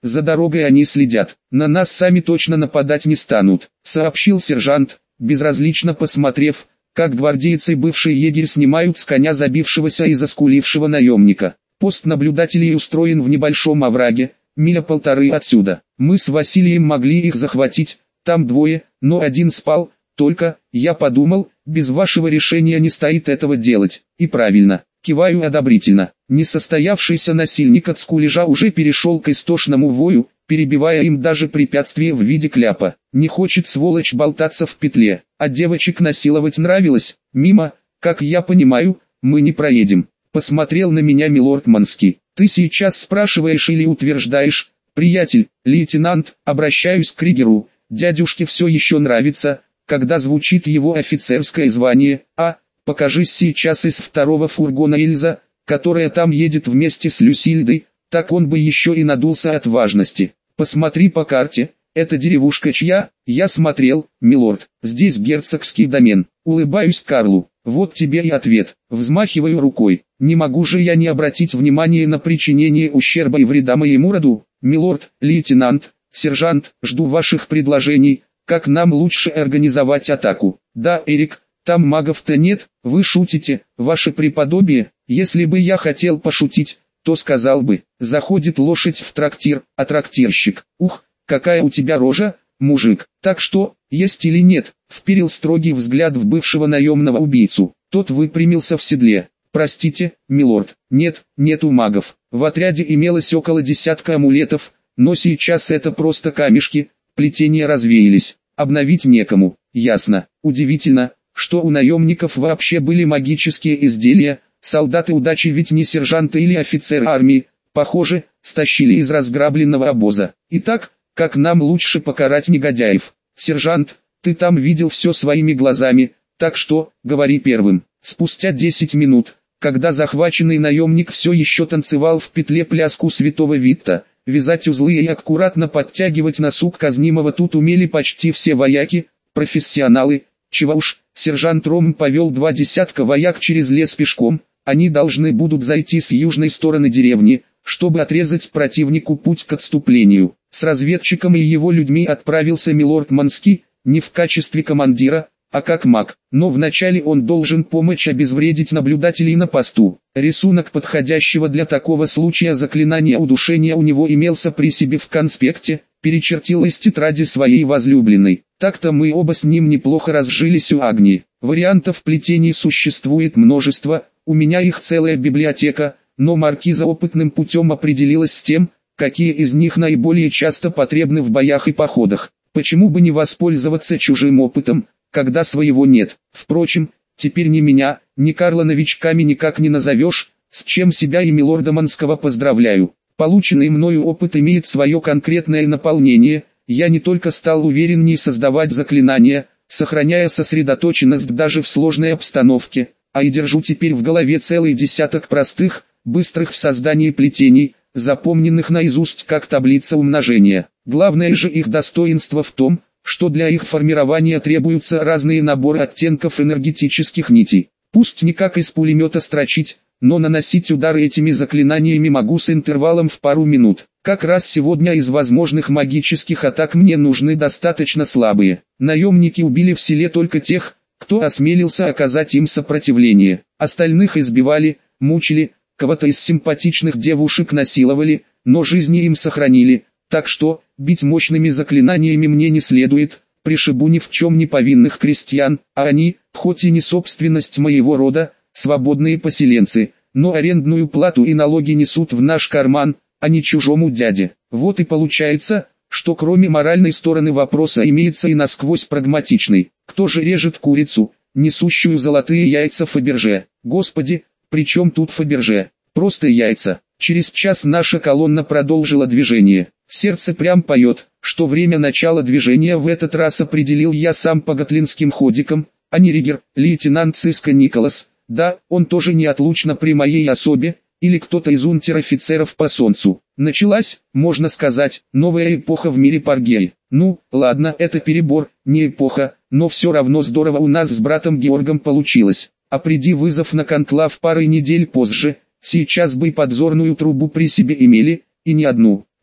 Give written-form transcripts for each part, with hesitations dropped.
за дорогой они следят. На нас сами точно нападать не станут, сообщил сержант, безразлично посмотрев, как гвардейцы и бывший егерь снимают с коня забившегося и заскулившего наемника. Пост наблюдателей устроен в небольшом овраге, миля полторы отсюда. Мы с Василием могли их захватить, там двое, но один спал, только, я подумал, без вашего решения не стоит этого делать. И правильно, киваю одобрительно. Несостоявшийся насильник от скулежа уже перешел к истошному вою, перебивая им даже препятствие в виде кляпа. Не хочет сволочь болтаться в петле, а девочек насиловать нравилось. Мимо, как я понимаю, мы не проедем. Посмотрел на меня милорд Манский. Ты сейчас спрашиваешь или утверждаешь? Приятель, лейтенант, обращаюсь к Кригеру. Дядюшке все еще нравится, когда звучит его офицерское звание. Покажись сейчас из второго фургона Эльза, которая там едет вместе с Люсильдой, так он бы еще и надулся от важности. Посмотри по карте, это деревушка чья? Я смотрел, милорд, здесь герцогский домен. Улыбаюсь Карлу, вот тебе и ответ. Взмахиваю рукой, не могу же я не обратить внимание на причинение ущерба и вреда моему роду. Милорд, лейтенант, сержант, жду ваших предложений, как нам лучше организовать атаку. Да, Эрик, там магов-то нет, вы шутите, ваше преподобие. Если бы я хотел пошутить, то сказал бы, заходит лошадь в трактир, а трактирщик, ух, какая у тебя рожа, мужик. Так что, есть или нет, вперил строгий взгляд в бывшего наемного убийцу. Тот выпрямился в седле. Простите, милорд, нету магов. В отряде имелось около десятка амулетов, но сейчас это просто камешки, плетения развеялись, обновить некому. Ясно, удивительно, что у наемников вообще были магические изделия. Солдаты удачи ведь не сержанты или офицеры армии, похоже, стащили из разграбленного обоза. Итак, как нам лучше покарать негодяев? Сержант, ты там видел все своими глазами, так что, говори первым. Спустя 10 минут, когда захваченный наемник все еще танцевал в петле пляску святого Витта, вязать узлы и аккуратно подтягивать на сук казнимого тут умели почти все вояки, профессионалы. Чего уж, сержант Ром повел 2 десятка вояк через лес пешком. Они должны будут зайти с южной стороны деревни, чтобы отрезать противнику путь к отступлению. С разведчиком и его людьми отправился милорд Манский, не в качестве командира, а как маг. Но вначале он должен помочь обезвредить наблюдателей на посту. Рисунок подходящего для такого случая заклинания удушения у него имелся при себе в конспекте, перечертил из тетради своей возлюбленной. Так-то мы оба с ним неплохо разжились у Агнии. Вариантов плетений существует множество, у меня их целая библиотека, но маркиза опытным путем определилась с тем, какие из них наиболее часто потребны в боях и походах. Почему бы не воспользоваться чужим опытом, когда своего нет? Впрочем, теперь ни меня, ни Карла новичками никак не назовешь, с чем себя и милорда Манского поздравляю. Полученный мною опыт имеет свое конкретное наполнение, я не только стал увереннее создавать заклинания, сохраняя сосредоточенность даже в сложной обстановке, а и держу теперь в голове целый десяток простых, быстрых в создании плетений, запомненных наизусть как таблица умножения. Главное же их достоинство в том, что для их формирования требуются разные наборы оттенков энергетических нитей. Пусть не как из пулемета строчить, но наносить удары этими заклинаниями могу с интервалом в пару минут. Как раз сегодня из возможных магических атак мне нужны достаточно слабые. Наемники убили в селе только тех, кто осмелился оказать им сопротивление. Остальных избивали, мучили, кого-то из симпатичных девушек насиловали, но жизни им сохранили. Так что, бить мощными заклинаниями мне не следует, пришибу ни в чем не повинных крестьян, а они, хоть и не собственность моего рода, свободные поселенцы, но арендную плату и налоги несут в наш карман, а не чужому дяде. Вот и получается, что кроме моральной стороны вопроса имеется и насквозь прагматичный. Кто же режет курицу, несущую золотые яйца Фаберже? Господи, при чем тут Фаберже? Просто яйца. Через час наша колонна продолжила движение. Сердце прям поет, что время начала движения в этот раз определил я сам по готлинским ходикам, а не Ригер, лейтенант Циско Николас. Да, он тоже неотлучно при моей особе, или кто-то из унтер-офицеров по солнцу. Началась, можно сказать, новая эпоха в мире Паргеи. Ну, ладно, это перебор, не эпоха, но все равно здорово у нас с братом Георгом получилось. А приди вызов на конклав парой недель позже, сейчас бы и подзорную трубу при себе имели, и не одну.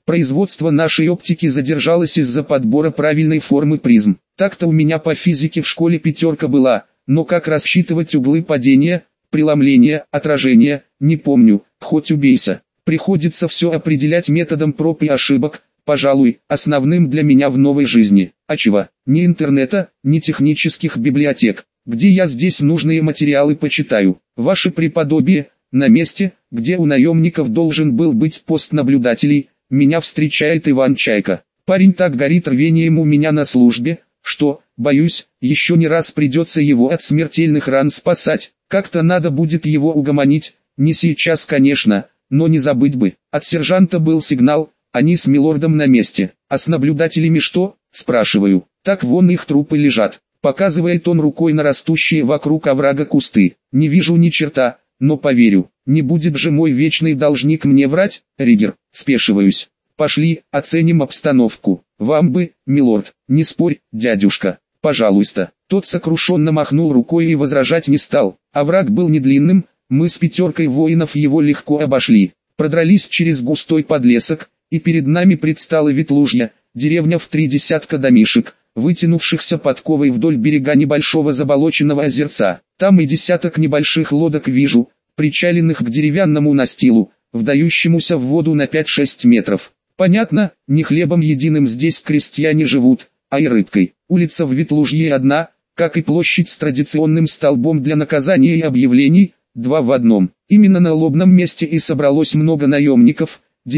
Производство нашей оптики задержалось из-за подбора правильной формы призм. Так-то у меня по физике в школе 5 была, но как рассчитывать углы падения, преломления, отражения, не помню, хоть убейся. Приходится все определять методом проб и ошибок, пожалуй, основным для меня в новой жизни. А чего? Ни интернета, ни технических библиотек, где я здесь нужные материалы почитаю. Ваше преподобие, на месте, где у наемников должен был быть пост наблюдателей, меня встречает Иван Чайка. Парень так горит рвением у меня на службе, что, боюсь, еще не раз придется его от смертельных ран спасать. Как-то надо будет его угомонить, не сейчас, конечно, но не забыть бы. От сержанта был сигнал, они с милордом на месте. А с наблюдателями что? Спрашиваю. Так вон их трупы лежат. Показывает он рукой на растущие вокруг оврага кусты. Не вижу ни черта, но поверю. Не будет же мой вечный должник мне врать, Ригер. Спешиваюсь. Пошли, оценим обстановку. Вам бы, милорд, не спорь, дядюшка, пожалуйста. Тот сокрушенно махнул рукой и возражать не стал. Овраг был не длинным, мы с 5 воинов его легко обошли. Продрались через густой подлесок, и перед нами предстала Ветлужья, деревня в 3 десятка домишек, вытянувшихся подковой вдоль берега небольшого заболоченного озерца. Там и десяток небольших лодок вижу, причаленных к деревянному настилу, вдающемуся в воду на 5-6 метров. Понятно, не хлебом единым здесь крестьяне живут, а и рыбкой. Улица в Ветлужье одна, как и площадь с традиционным столбом для наказания и объявлений, 2 в одном. Именно на лобном месте и собралось много наемников,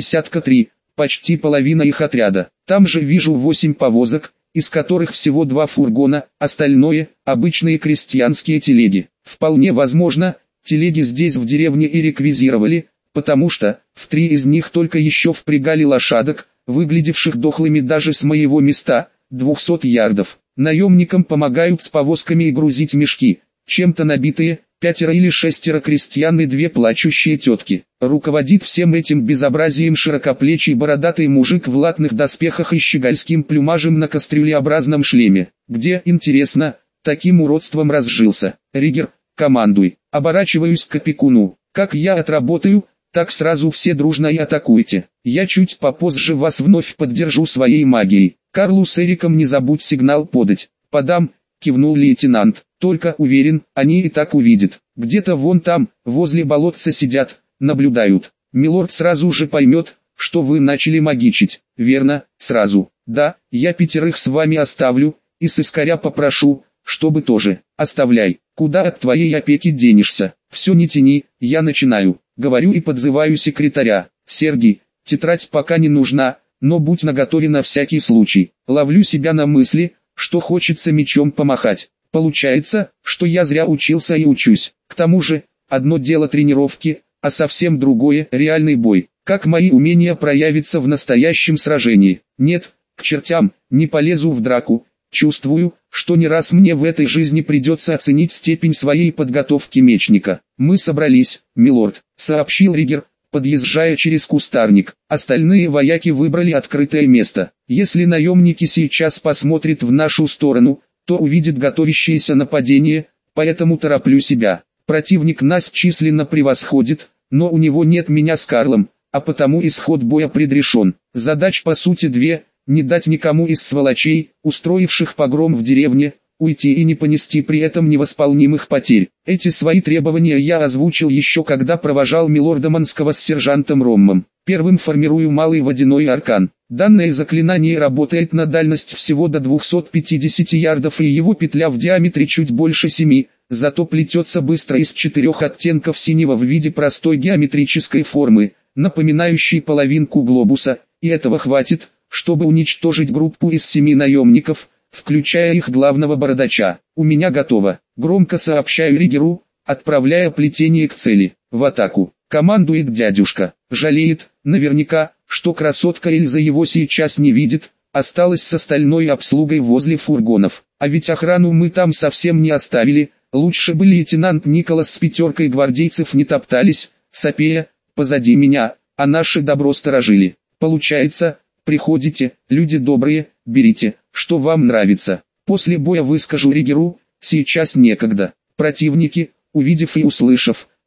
3, почти половина их отряда. Там же вижу 8 повозок, из которых всего 2 фургона, остальное – обычные крестьянские телеги. Вполне возможно, телеги здесь в деревне и реквизировали, потому что в 3 из них только еще впрягали лошадок, выглядевших дохлыми даже с моего места, 200 ярдов. Наемникам помогают с повозками и грузить мешки, чем-то набитые, 5 или 6 крестьян и 2 плачущие тетки. Руководит всем этим безобразием широкоплечий бородатый мужик в латных доспехах и щегольским плюмажем на кастрюлеобразном шлеме. Где, интересно, таким уродством разжился? Ригер, командуй. Оборачиваюсь к опекуну. Как я отработаю, так сразу все дружно и атакуйте. Я чуть попозже вас вновь поддержу своей магией. Карлу с Эриком не забудь сигнал подать. Подам, кивнул лейтенант. Только уверен, они и так увидят. Где-то вон там, возле болотца сидят, наблюдают. Милорд сразу же поймет, что вы начали магичить. Верно, сразу. Да, я 5 с вами оставлю, и с искоря попрошу, чтобы тоже. Оставляй. Куда от твоей опеки денешься? Все не тяни, я начинаю. Говорю и подзываю секретаря. Сергей, тетрадь пока не нужна, но будь наготове на всякий случай. Ловлю себя на мысли, что хочется мечом помахать. Получается, что я зря учился и учусь. К тому же, одно дело тренировки, а совсем другое – реальный бой. Как мои умения проявятся в настоящем сражении? Нет, к чертям, не полезу в драку. Чувствую, что не раз мне в этой жизни придется оценить степень своей подготовки мечника. Мы собрались, милорд, сообщил Ригер, подъезжая через кустарник. Остальные вояки выбрали открытое место. Если наемники сейчас посмотрят в нашу сторону, то увидит готовящееся нападение, поэтому тороплю себя. Противник нас численно превосходит, но у него нет меня с Карлом, а потому исход боя предрешен. Задач по сути 2, не дать никому из сволочей, устроивших погром в деревне, уйти и не понести при этом невосполнимых потерь. Эти свои требования я озвучил еще когда провожал милорда Манского с сержантом Роммом. Первым формирую малый водяной аркан. Данное заклинание работает на дальность всего до 250 ярдов и его петля в диаметре чуть больше 7, зато плетется быстро из 4 оттенков синего в виде простой геометрической формы, напоминающей половинку глобуса, и этого хватит, чтобы уничтожить группу из 7 наемников, включая их главного бородача. У меня готово. Громко сообщаю Ригеру, отправляя плетение к цели. В атаку. Командует дядюшка. Жалеет, наверняка, что красотка Эльза его сейчас не видит, осталась с остальной обслугой возле фургонов. А ведь охрану мы там совсем не оставили, лучше бы лейтенант Николас с 5 гвардейцев не топтались, сопея, позади меня, а наши добро сторожили. Получается, приходите, люди добрые, берите, что вам нравится. После боя выскажу Ригеру, сейчас некогда. Противники, увидев и услышав,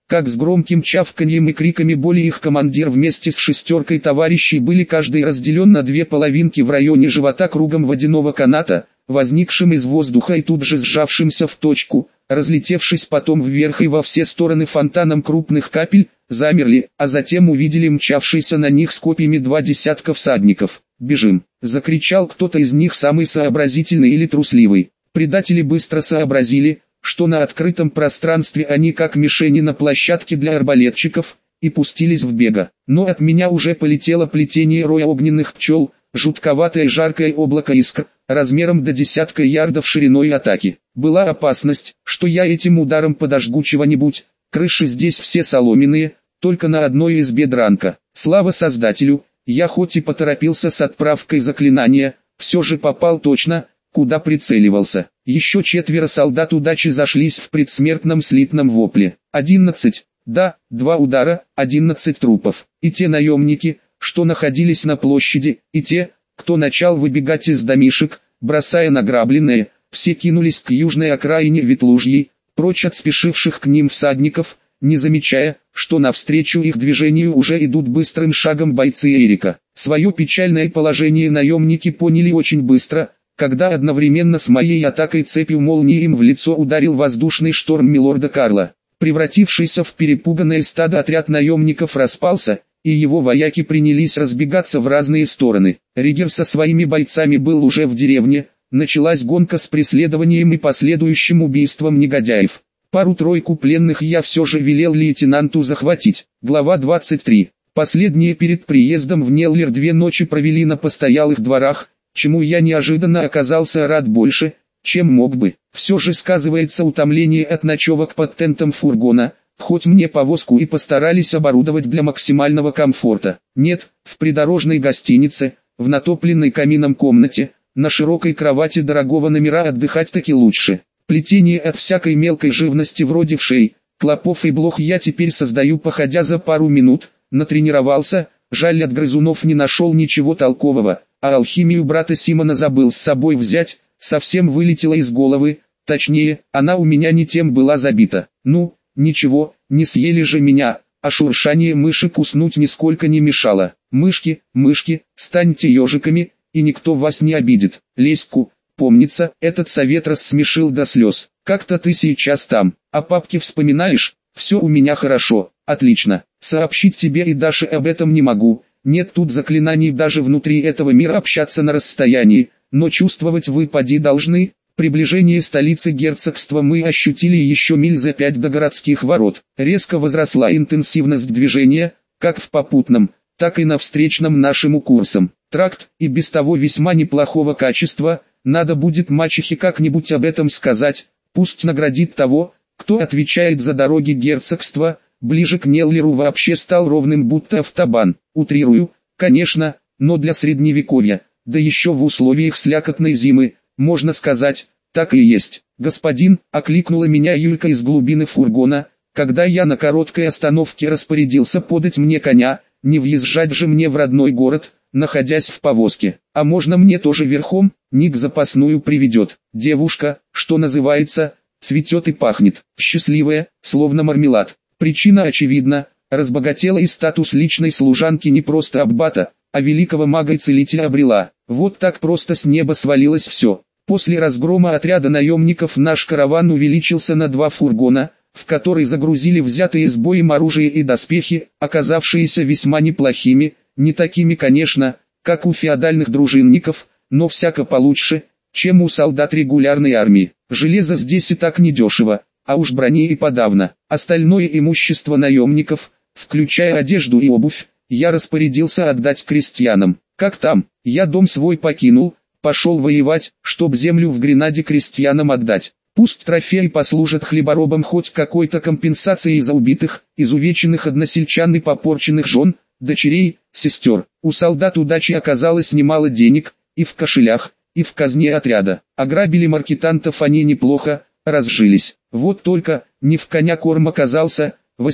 как с громким чавканьем и криками боли их командир вместе с шестеркой товарищей были каждый разделен на две половинки в районе живота кругом водяного каната, возникшим из воздуха и тут же сжавшимся в точку, разлетевшись потом вверх и во все стороны фонтаном крупных капель, замерли, а затем увидели мчавшиеся на них с копьями 2 десятка всадников. «Бежим!» — закричал кто-то из них, самый сообразительный или трусливый. Предатели быстро сообразили, что на открытом пространстве они как мишени на площадке для арбалетчиков, и пустились в бега. Но от меня уже полетело плетение роя огненных пчел, жутковатое жаркое облако искр, размером до десятка ярдов шириной атаки. Была опасность, что я этим ударом подожгу чего-нибудь, крыши здесь все соломенные, только на одной избе дранка. Слава Создателю, я хоть и поторопился с отправкой заклинания, все же попал точно, куда прицеливался. Еще 4 солдат удачи зашлись в предсмертном слитном вопле. 11, да, 2 удара, 11 трупов. И те наемники, что находились на площади, и те, кто начал выбегать из домишек, бросая награбленное, все кинулись к южной окраине Ветлужьей, прочь от спешивших к ним всадников, не замечая, что навстречу их движению уже идут быстрым шагом бойцы Эрика. Свое печальное положение наемники поняли очень быстро, когда одновременно с моей атакой цепью молнии им в лицо ударил воздушный шторм милорда Карла. Превратившийся в перепуганное стадо отряд наемников распался, и его вояки принялись разбегаться в разные стороны. Ригер со своими бойцами был уже в деревне, началась гонка с преследованием и последующим убийством негодяев. Пару-тройку пленных я все же велел лейтенанту захватить. Глава 23. Последние перед приездом в Неллер 2 ночи провели на постоялых дворах, чему я неожиданно оказался рад больше, чем мог бы. Все же сказывается утомление от ночевок под тентом фургона, хоть мне повозку и постарались оборудовать для максимального комфорта. Нет, в придорожной гостинице, в натопленной камином комнате, на широкой кровати дорогого номера отдыхать таки лучше. Плетение от всякой мелкой живности вроде вшей, клопов и блох я теперь создаю походя за пару минут, натренировался, жаль от грызунов не нашел ничего толкового, а алхимию брата Симона забыл с собой взять, совсем вылетела из головы, точнее, она у меня не тем была забита. Ну, ничего, не съели же меня, а шуршание мышек уснуть нисколько не мешало. Мышки, мышки, станьте ежиками, и никто вас не обидит. Леську, помнится, этот совет рассмешил до слез. Как-то ты сейчас там, а папки вспоминаешь? Все у меня хорошо, отлично. Сообщить тебе и Даше об этом не могу. Нет тут заклинаний даже внутри этого мира общаться на расстоянии, но чувствовать вы поди должны. Приближение столицы герцогства мы ощутили еще миль за 5 до городских ворот. Резко возросла интенсивность движения, как в попутном, так и на встречном нашему курсам. Тракт, и без того весьма неплохого качества, надо будет мачехе как-нибудь об этом сказать, пусть наградит того, кто отвечает за дороги герцогства. Ближе к Неллеру вообще стал ровным будто автобан. Утрирую, конечно, но для средневековья, да еще в условиях слякотной зимы, можно сказать, так и есть. «Господин», — окликнула меня Юлька из глубины фургона, когда я на короткой остановке распорядился подать мне коня, не въезжать же мне в родной город, находясь в повозке. «А можно мне тоже верхом?» Ник запасную приведет. Девушка, что называется, цветет и пахнет, счастливая, словно мармелад. Причина очевидна, разбогатела и статус личной служанки не просто аббата, а великого мага и целителя обрела. Вот так просто с неба свалилось все. После разгрома отряда наемников наш караван увеличился на 2 фургона, в который загрузили взятые с боем оружие и доспехи, оказавшиеся весьма неплохими, не такими, конечно, как у феодальных дружинников, но всяко получше, чем у солдат регулярной армии. Железо здесь и так недешево, а уж брони и подавно. Остальное имущество наемников, включая одежду и обувь, я распорядился отдать крестьянам. Как там, я дом свой покинул, пошел воевать, чтоб землю в Гренаде крестьянам отдать. Пусть трофеи послужат хлеборобам хоть какой-то компенсацией за убитых, изувеченных односельчан и попорченных жен, дочерей, сестер. У солдат удачи оказалось немало денег, и в кошелях, и в казне отряда. Ограбили маркетантов они неплохо, разжились. Вот только, не в коня корм оказался,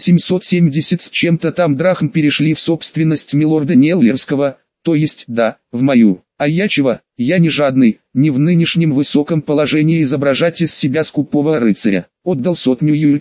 870 с чем-то там драхм перешли в собственность милорда Неллерского, то есть, да, в мою. А я чего? Я не жадный, не в нынешнем высоком положении изображать из себя скупого рыцаря. Отдал 100 Юльке,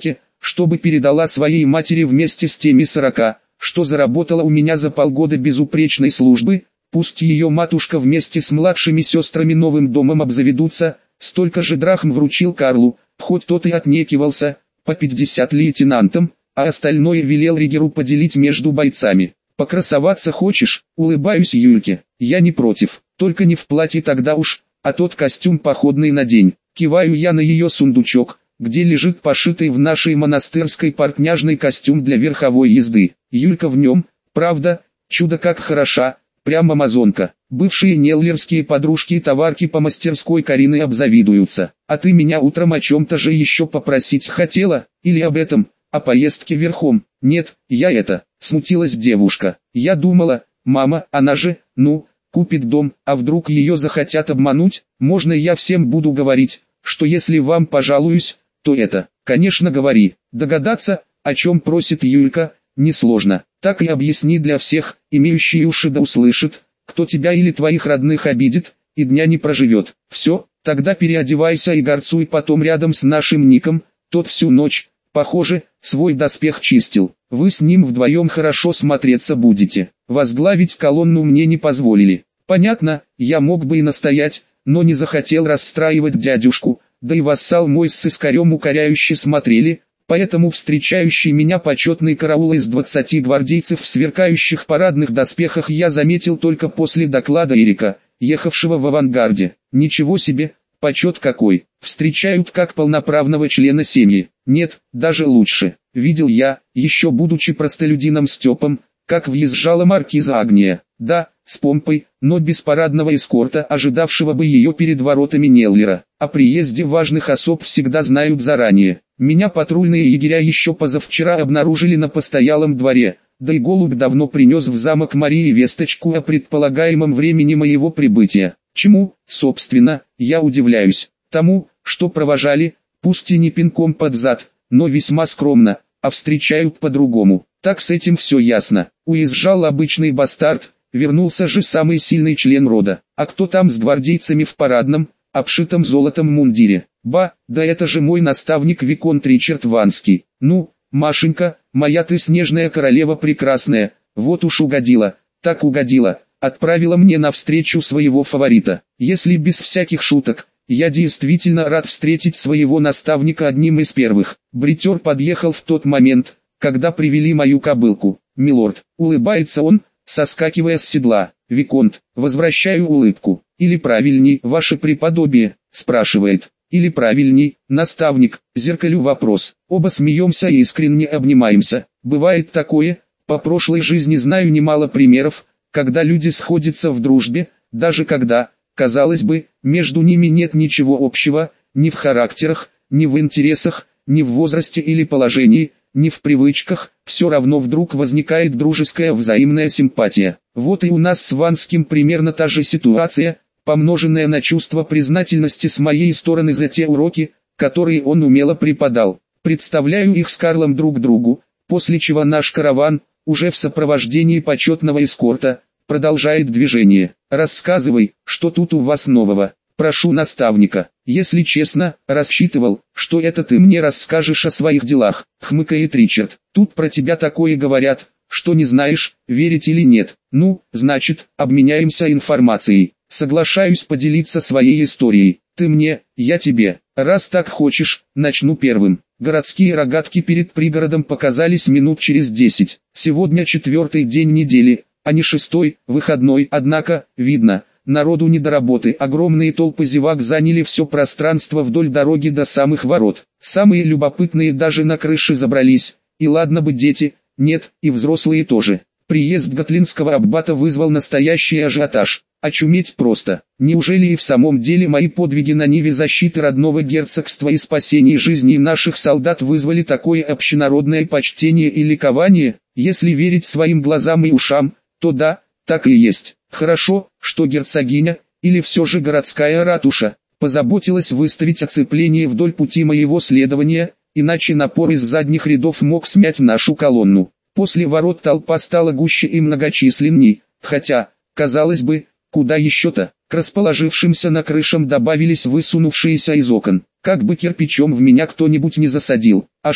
чтобы передала своей матери вместе с теми 40, что заработала у меня за полгода безупречной службы. Пусть ее матушка вместе с младшими сестрами новым домом обзаведутся. Столько же драхм вручил Карлу, хоть тот и отнекивался, по 50 лейтенантам, а остальное велел Ригеру поделить между бойцами. «Покрасоваться хочешь?» — улыбаюсь Юльке. «Я не против, только не в платье тогда уж, а тот костюм походный надень». Киваю я на ее сундучок, где лежит пошитый в нашей монастырской портняжный костюм для верховой езды. Юлька в нем, правда, чудо как хороша, прям амазонка. Бывшие неллерские подружки и товарки по мастерской Карины обзавидуются. «А ты меня утром о чем-то же еще попросить хотела, или об этом, о поездке верхом?» «Нет, смутилась девушка. «Я думала, мама, она же, купит дом, а вдруг ее захотят обмануть? Можно я всем буду говорить, что если вам пожалуюсь, то это?» «Конечно говори». Догадаться, о чем просит Юлька, несложно. Так и объясни для всех, имеющие уши да услышат, кто тебя или твоих родных обидит, и дня не проживет. Все, тогда переодевайся и горцуй потом рядом с нашим Ником, тот всю ночь, похоже, свой доспех чистил. Вы с ним вдвоем хорошо смотреться будете. Возглавить колонну мне не позволили. Понятно, я мог бы и настоять, но не захотел расстраивать дядюшку, да и вассал мой с сыскарем укоряюще смотрели, поэтому встречающий меня почетный караул из 20 гвардейцев в сверкающих парадных доспехах я заметил только после доклада Эрика, ехавшего в авангарде. Ничего себе, почет какой, встречают как полноправного члена семьи. Нет, даже лучше. Видел я, еще будучи простолюдином Степом, как въезжала маркиза Агния. Да, с помпой, но без парадного эскорта, ожидавшего бы ее перед воротами Неллера. О приезде важных особ всегда знают заранее. Меня патрульные егеря еще позавчера обнаружили на постоялом дворе, да и голубь давно принес в замок Марии весточку о предполагаемом времени моего прибытия. Чему, собственно, я удивляюсь? Тому, что провожали, пусть и не пинком под зад, но весьма скромно, а встречают по-другому. Так с этим все ясно. Уезжал обычный бастард, вернулся же самый сильный член рода. А кто там с гвардейцами в парадном, обшитом золотом мундире? Ба, да это же мой наставник Виконт Ричард Ванский. Ну, Машенька, моя ты снежная королева прекрасная, вот уж угодила, так угодила, отправила мне навстречу своего фаворита. Если без всяких шуток, я действительно рад встретить своего наставника одним из первых. Бритер подъехал в тот момент, когда привели мою кобылку. «Милорд», улыбается он, соскакивая с седла. «Виконт», возвращаю улыбку. «Или правильней, ваше преподобие», спрашивает. «Или правильней, наставник», зеркалю вопрос. Оба смеемся и искренне обнимаемся. Бывает такое, по прошлой жизни знаю немало примеров, когда люди сходятся в дружбе, даже когда, казалось бы, между ними нет ничего общего, ни в характерах, ни в интересах, ни в возрасте или положении, ни в привычках, все равно вдруг возникает дружеская взаимная симпатия. Вот и у нас с Ванским примерно та же ситуация, помноженная на чувство признательности с моей стороны за те уроки, которые он умело преподал. Представляю их с Карлом друг другу, после чего наш караван, уже в сопровождении почетного эскорта, продолжает движение. «Рассказывай, что тут у вас нового?» «Прошу наставника». «Если честно, рассчитывал, что это ты мне расскажешь о своих делах», хмыкает Ричард. «Тут про тебя такое говорят, что не знаешь, верить или нет. Ну, значит, обменяемся информацией. Соглашаюсь поделиться своей историей. Ты мне, я тебе. Раз так хочешь, начну первым». Городские рогатки перед пригородом показались минут через 10. Сегодня 4-й день недели, а не 6-й, выходной. Однако, видно, народу не до работы. Огромные толпы зевак заняли все пространство вдоль дороги до самых ворот. Самые любопытные даже на крыши забрались. И ладно бы дети, нет, и взрослые тоже. Приезд готлинского аббата вызвал настоящий ажиотаж. Очуметь просто. Неужели и в самом деле мои подвиги на ниве защиты родного герцогства и спасения жизней наших солдат вызвали такое общенародное почтение и ликование? Если верить своим глазам и ушам, то да, так и есть. Хорошо, что герцогиня, или все же городская ратуша, позаботилась выставить оцепление вдоль пути моего следования, иначе напор из задних рядов мог смять нашу колонну. После ворот толпа стала гуще и многочисленней, хотя, казалось бы, куда еще-то, к расположившимся на крышам добавились высунувшиеся из окон. Как бы кирпичом в меня кто-нибудь не засадил. А что,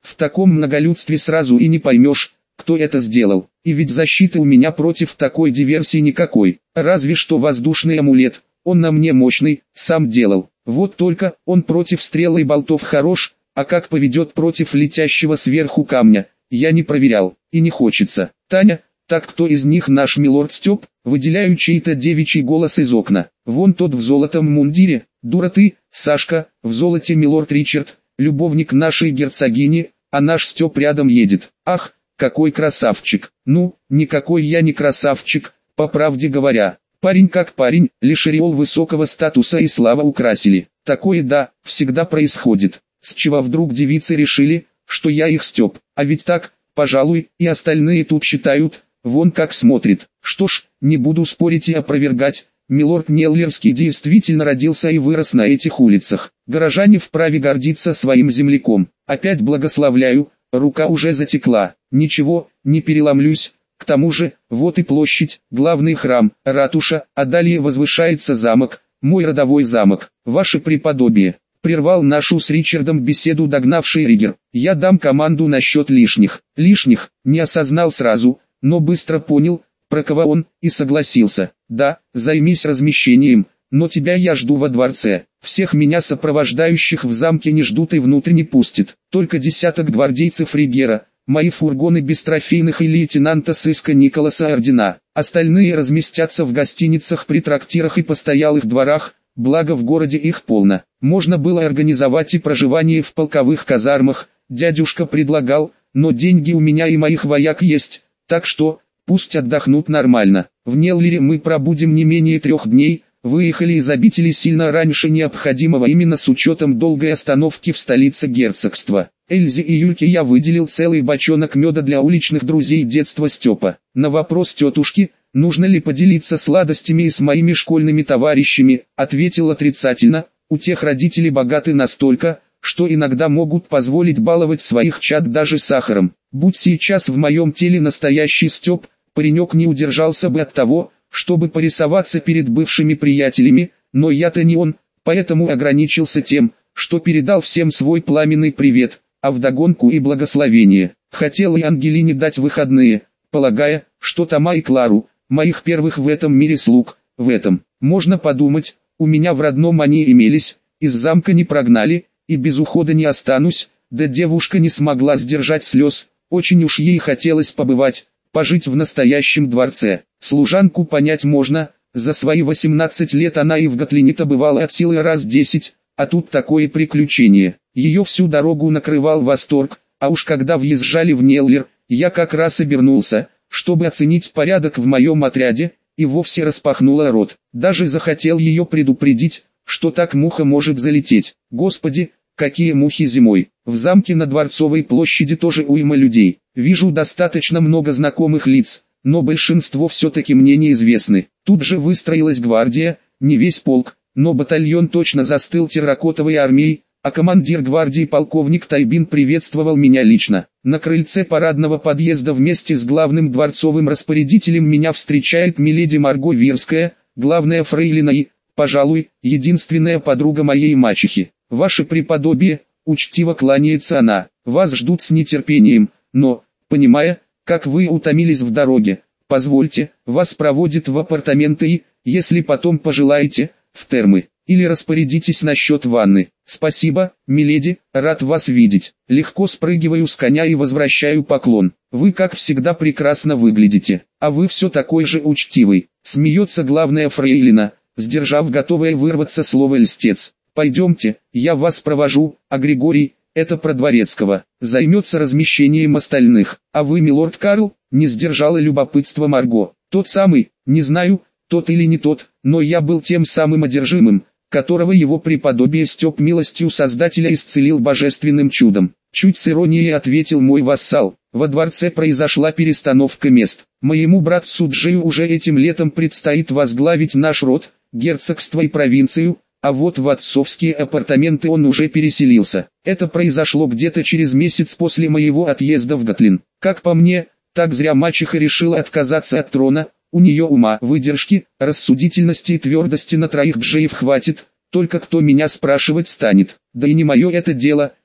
В таком многолюдстве сразу и не поймешь, кто это сделал. И ведь защиты у меня против такой диверсии никакой. Разве что воздушный амулет, он на мне мощный, сам делал. Вот только он против стрел и болтов хорош, а как поведет против летящего сверху камня, я не проверял, и не хочется. Таня, так кто из них наш милорд Степ? Выделяю чей-то девичий голос из окна. Вон тот в золотом мундире, дура ты, Сашка, в золоте милорд Ричард, любовник нашей герцогини, а наш Степ рядом едет. Ах, какой красавчик. Ну, никакой я не красавчик, по правде говоря. Парень как парень, лишь ореол высокого статуса и слава украсили. Такое да, всегда происходит. С чего вдруг девицы решили, что я их Степ? А ведь так, пожалуй, и остальные тут считают, вон как смотрит. Что ж, не буду спорить и опровергать. Милорд Неллерский действительно родился и вырос на этих улицах. Горожане вправе гордиться своим земляком. Опять благословляю, рука уже затекла. Ничего, не переломлюсь. К тому же, вот и площадь, главный храм, ратуша, а далее возвышается замок, мой родовой замок. Ваше преподобие, прервал нашу с Ричардом беседу догнавший Ригер. Я дам команду насчет лишних. Лишних, не осознал сразу, но быстро понял, про кого он, и согласился. Да, займись размещением, но тебя я жду во дворце. Всех меня сопровождающих в замке не ждут и внутрь не пустят. Только десяток гвардейцев Ригера, мои фургоны без трофейных и лейтенанта сыска Николаса Ордена. Остальные разместятся в гостиницах при трактирах и постоялых дворах, благо в городе их полно. Можно было организовать и проживание в полковых казармах, дядюшка предлагал, но деньги у меня и моих вояк есть, так что, пусть отдохнут нормально. В Неллере мы пробудем не менее 3 дней, выехали из обители сильно раньше необходимого именно с учетом долгой остановки в столице герцогства. Эльзе и Юльке я выделил целый бочонок меда для уличных друзей детства Степа. На вопрос тетушки, нужно ли поделиться сладостями и с моими школьными товарищами, ответил отрицательно, у тех родители богаты настолько, что иногда могут позволить баловать своих чад даже сахаром. Будь сейчас в моем теле настоящий Степ, паренек не удержался бы от того, чтобы порисоваться перед бывшими приятелями, но я-то не он, поэтому ограничился тем, что передал всем свой пламенный привет, а вдогонку и благословение. Хотел и Ангелине дать выходные, полагая, что Тома и Клару, моих первых в этом мире слуг, в этом, можно подумать, у меня в родном они имелись, из замка не прогнали, и без ухода не останусь, да девушка не смогла сдержать слез, очень уж ей хотелось побывать, пожить в настоящем дворце. Служанку понять можно, за свои 18 лет она и в Готлине-то бывала от силы раз 10, а тут такое приключение. Ее всю дорогу накрывал восторг, а уж когда въезжали в Неллер, я как раз обернулся, чтобы оценить порядок в моем отряде, и вовсе распахнула рот. Даже захотел ее предупредить, что так муха может залететь. Господи, какие мухи зимой. В замке на Дворцовой площади тоже уйма людей. Вижу достаточно много знакомых лиц, но большинство все-таки мне неизвестны. Тут же выстроилась гвардия, не весь полк, но батальон точно застыл терракотовой армией, а командир гвардии полковник Тайбин приветствовал меня лично. На крыльце парадного подъезда вместе с главным дворцовым распорядителем меня встречает миледи Марго Вирская, главная фрейлина и, пожалуй, единственная подруга моей мачехи. Ваше преподобие, учтиво кланяется она, вас ждут с нетерпением, но, понимая, как вы утомились в дороге, позвольте, вас проводят в апартаменты и, если потом пожелаете, в термы, или распорядитесь насчет ванны. Спасибо, миледи, рад вас видеть. Легко спрыгиваю с коня и возвращаю поклон. Вы как всегда прекрасно выглядите, а вы все такой же учтивый. Смеется главная фрейлина, сдержав готовое вырваться слово льстец. Пойдемте, я вас провожу, а Григорий, это про Дворецкого, займется размещением остальных. А вы, милорд Карл, не сдержала любопытства Марго. Тот самый, не знаю, тот или не тот, но я был тем самым одержимым, которого его преподобие Степ милостью Создателя исцелил божественным чудом. Чуть с иронией ответил мой вассал. Во дворце произошла перестановка мест. Моему брату Суджию уже этим летом предстоит возглавить наш род, герцогство и провинцию, а вот в отцовские апартаменты он уже переселился. Это произошло где-то через месяц после моего отъезда в Готлин. Как по мне, так зря мачеха решила отказаться от трона. У нее ума, выдержки, рассудительности и твердости на 3 джеев хватит, только кто меня спрашивать станет. Да и не мое это дело,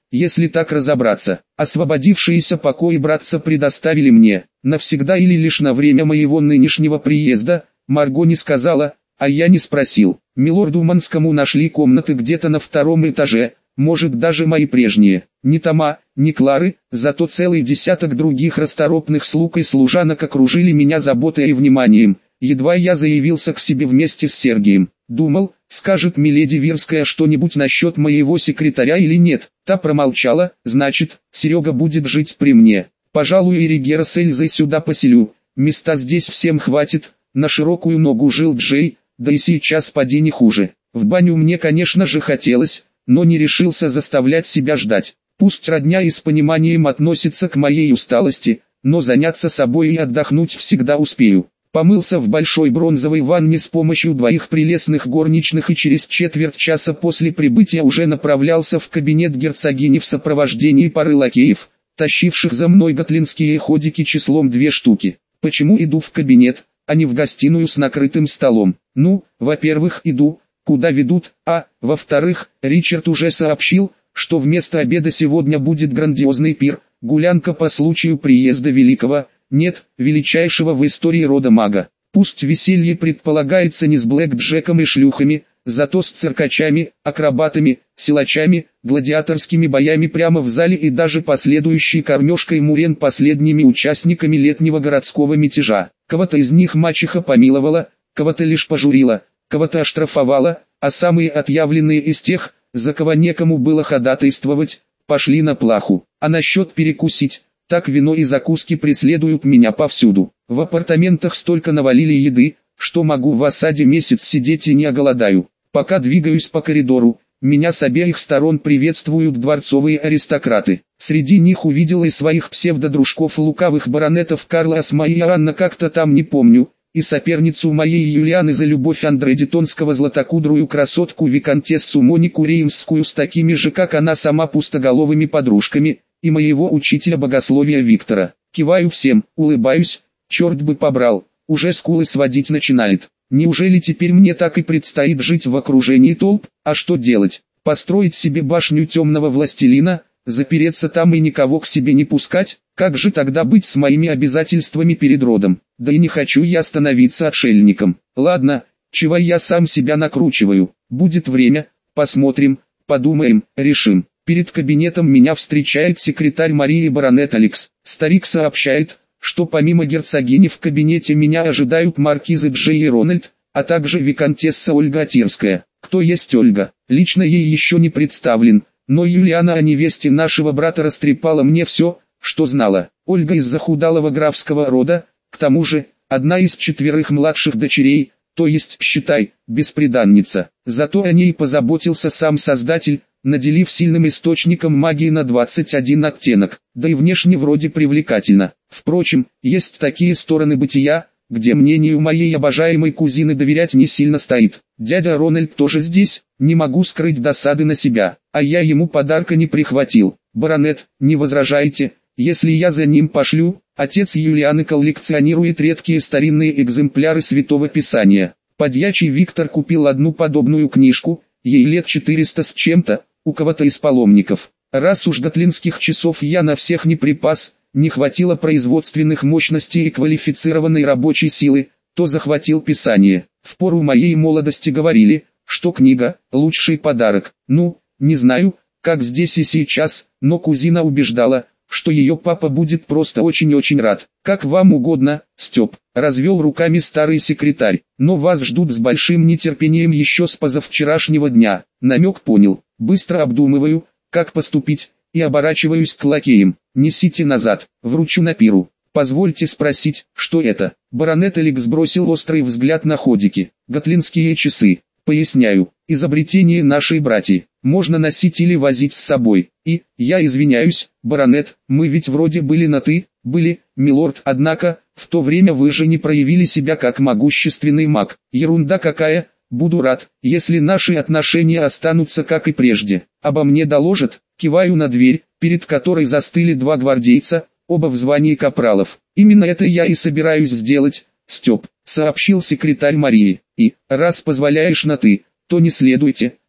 если так разобраться. Освободившиеся покои братца предоставили мне, навсегда или лишь на время моего нынешнего приезда, Марго не сказала, а я не спросил. Милорду Манскому нашли комнаты где-то на втором этаже, может даже мои прежние. Ни Тома, ни Клары, зато целый десяток других расторопных слуг и служанок окружили меня заботой и вниманием. Едва я заявился к себе вместе с Сергием. Думал, скажет миледи Вирская что-нибудь насчет моего секретаря или нет. Та промолчала, значит, Серега будет жить при мне. Пожалуй, и Ригера с Эльзой сюда поселю. Места здесь всем хватит. На широкую ногу жил Джей, да и сейчас поди не хуже. В баню мне, конечно же, хотелось, но не решился заставлять себя ждать. Пусть родня и с пониманием относится к моей усталости, но заняться собой и отдохнуть всегда успею. Помылся в большой бронзовой ванне с помощью двоих прелестных горничных и через четверть часа после прибытия уже направлялся в кабинет герцогини в сопровождении пары лакеев, тащивших за мной готлинские ходики числом 2 штуки. Почему иду в кабинет, а не в гостиную с накрытым столом? Ну, во-первых, иду, куда ведут, а, во-вторых, Ричард уже сообщил, что вместо обеда сегодня будет грандиозный пир, гулянка по случаю приезда великого, нет, величайшего в истории рода мага. Пусть веселье предполагается не с блэкджеком и шлюхами, зато с циркачами, акробатами, силачами, гладиаторскими боями прямо в зале и даже последующей кормежкой мурен последними участниками летнего городского мятежа. Кого-то из них мачеха помиловала, кого-то лишь пожурила, кого-то оштрафовала, а самые отъявленные из тех, за кого некому было ходатайствовать, пошли на плаху. А насчет перекусить, так вино и закуски преследуют меня повсюду. В апартаментах столько навалили еды, что могу в осаде месяц сидеть и не оголодаю. Пока двигаюсь по коридору, меня с обеих сторон приветствуют дворцовые аристократы. Среди них увидел и своих псевдодружков лукавых баронетов Карла Асма и Анна как-то там не помню, и соперницу моей Юлианы за любовь Андре Детонского златокудрую красотку виконтессу Монику Реймсскую с такими же как она сама пустоголовыми подружками, и моего учителя богословия Виктора. Киваю всем, улыбаюсь, черт бы побрал, уже скулы сводить начинает. Неужели теперь мне так и предстоит жить в окружении толп? А что делать? Построить себе башню темного властелина, запереться там и никого к себе не пускать? Как же тогда быть с моими обязательствами перед родом? Да и не хочу я становиться отшельником. Ладно, чего я сам себя накручиваю? Будет время, посмотрим, подумаем, решим. Перед кабинетом меня встречает секретарь Марии баронет Алекс. Старик сообщает, что помимо герцогини в кабинете меня ожидают маркизы Джей и Рональд, а также виконтесса Ольга Атирская. Кто есть Ольга? Лично ей еще не представлен, но Юлиана о невесте нашего брата растрепала мне все, что знала. Ольга из захудалого графского рода, к тому же, одна из 4 младших дочерей, то есть, считай, бесприданница. Зато о ней позаботился сам Создатель, наделив сильным источником магии на 21 оттенок, да и внешне вроде привлекательно. Впрочем, есть такие стороны бытия, где мнению моей обожаемой кузины доверять не сильно стоит. Дядя Рональд тоже здесь, не могу скрыть досады на себя, а я ему подарка не прихватил. Баронет, не возражайте, если я за ним пошлю? Отец Юлианы коллекционирует редкие старинные экземпляры Святого Писания. Подьячий Виктор купил одну подобную книжку, ей лет 400 с чем-то, у кого-то из паломников. Раз уж готлинских часов я на всех не припас, не хватило производственных мощностей и квалифицированной рабочей силы, то захватил Писание. В пору моей молодости говорили, что книга – лучший подарок. Ну, не знаю, как здесь и сейчас, но кузина убеждала, что ее папа будет просто очень-очень рад. Как вам угодно, Степ, развел руками старый секретарь, но вас ждут с большим нетерпением еще с позавчерашнего дня. Намек понял, быстро обдумываю, как поступить, и оборачиваюсь к лакеям. Несите назад, вручу на пиру. Позвольте спросить, что это? Баронет Алекс бросил острый взгляд на ходики. Готлинские часы. Поясняю, изобретение нашей братьи. Можно носить или возить с собой. И, я извиняюсь, баронет, мы ведь вроде были на «ты», были, милорд, однако, в то время вы же не проявили себя как могущественный маг. Ерунда какая, буду рад, если наши отношения останутся как и прежде. Обо мне доложат, киваю на дверь, перед которой застыли 2 гвардейца, оба в звании капралов. Именно это я и собираюсь сделать, Степ, сообщил секретарь Марии. И, раз позволяешь на «ты», то не следуйте,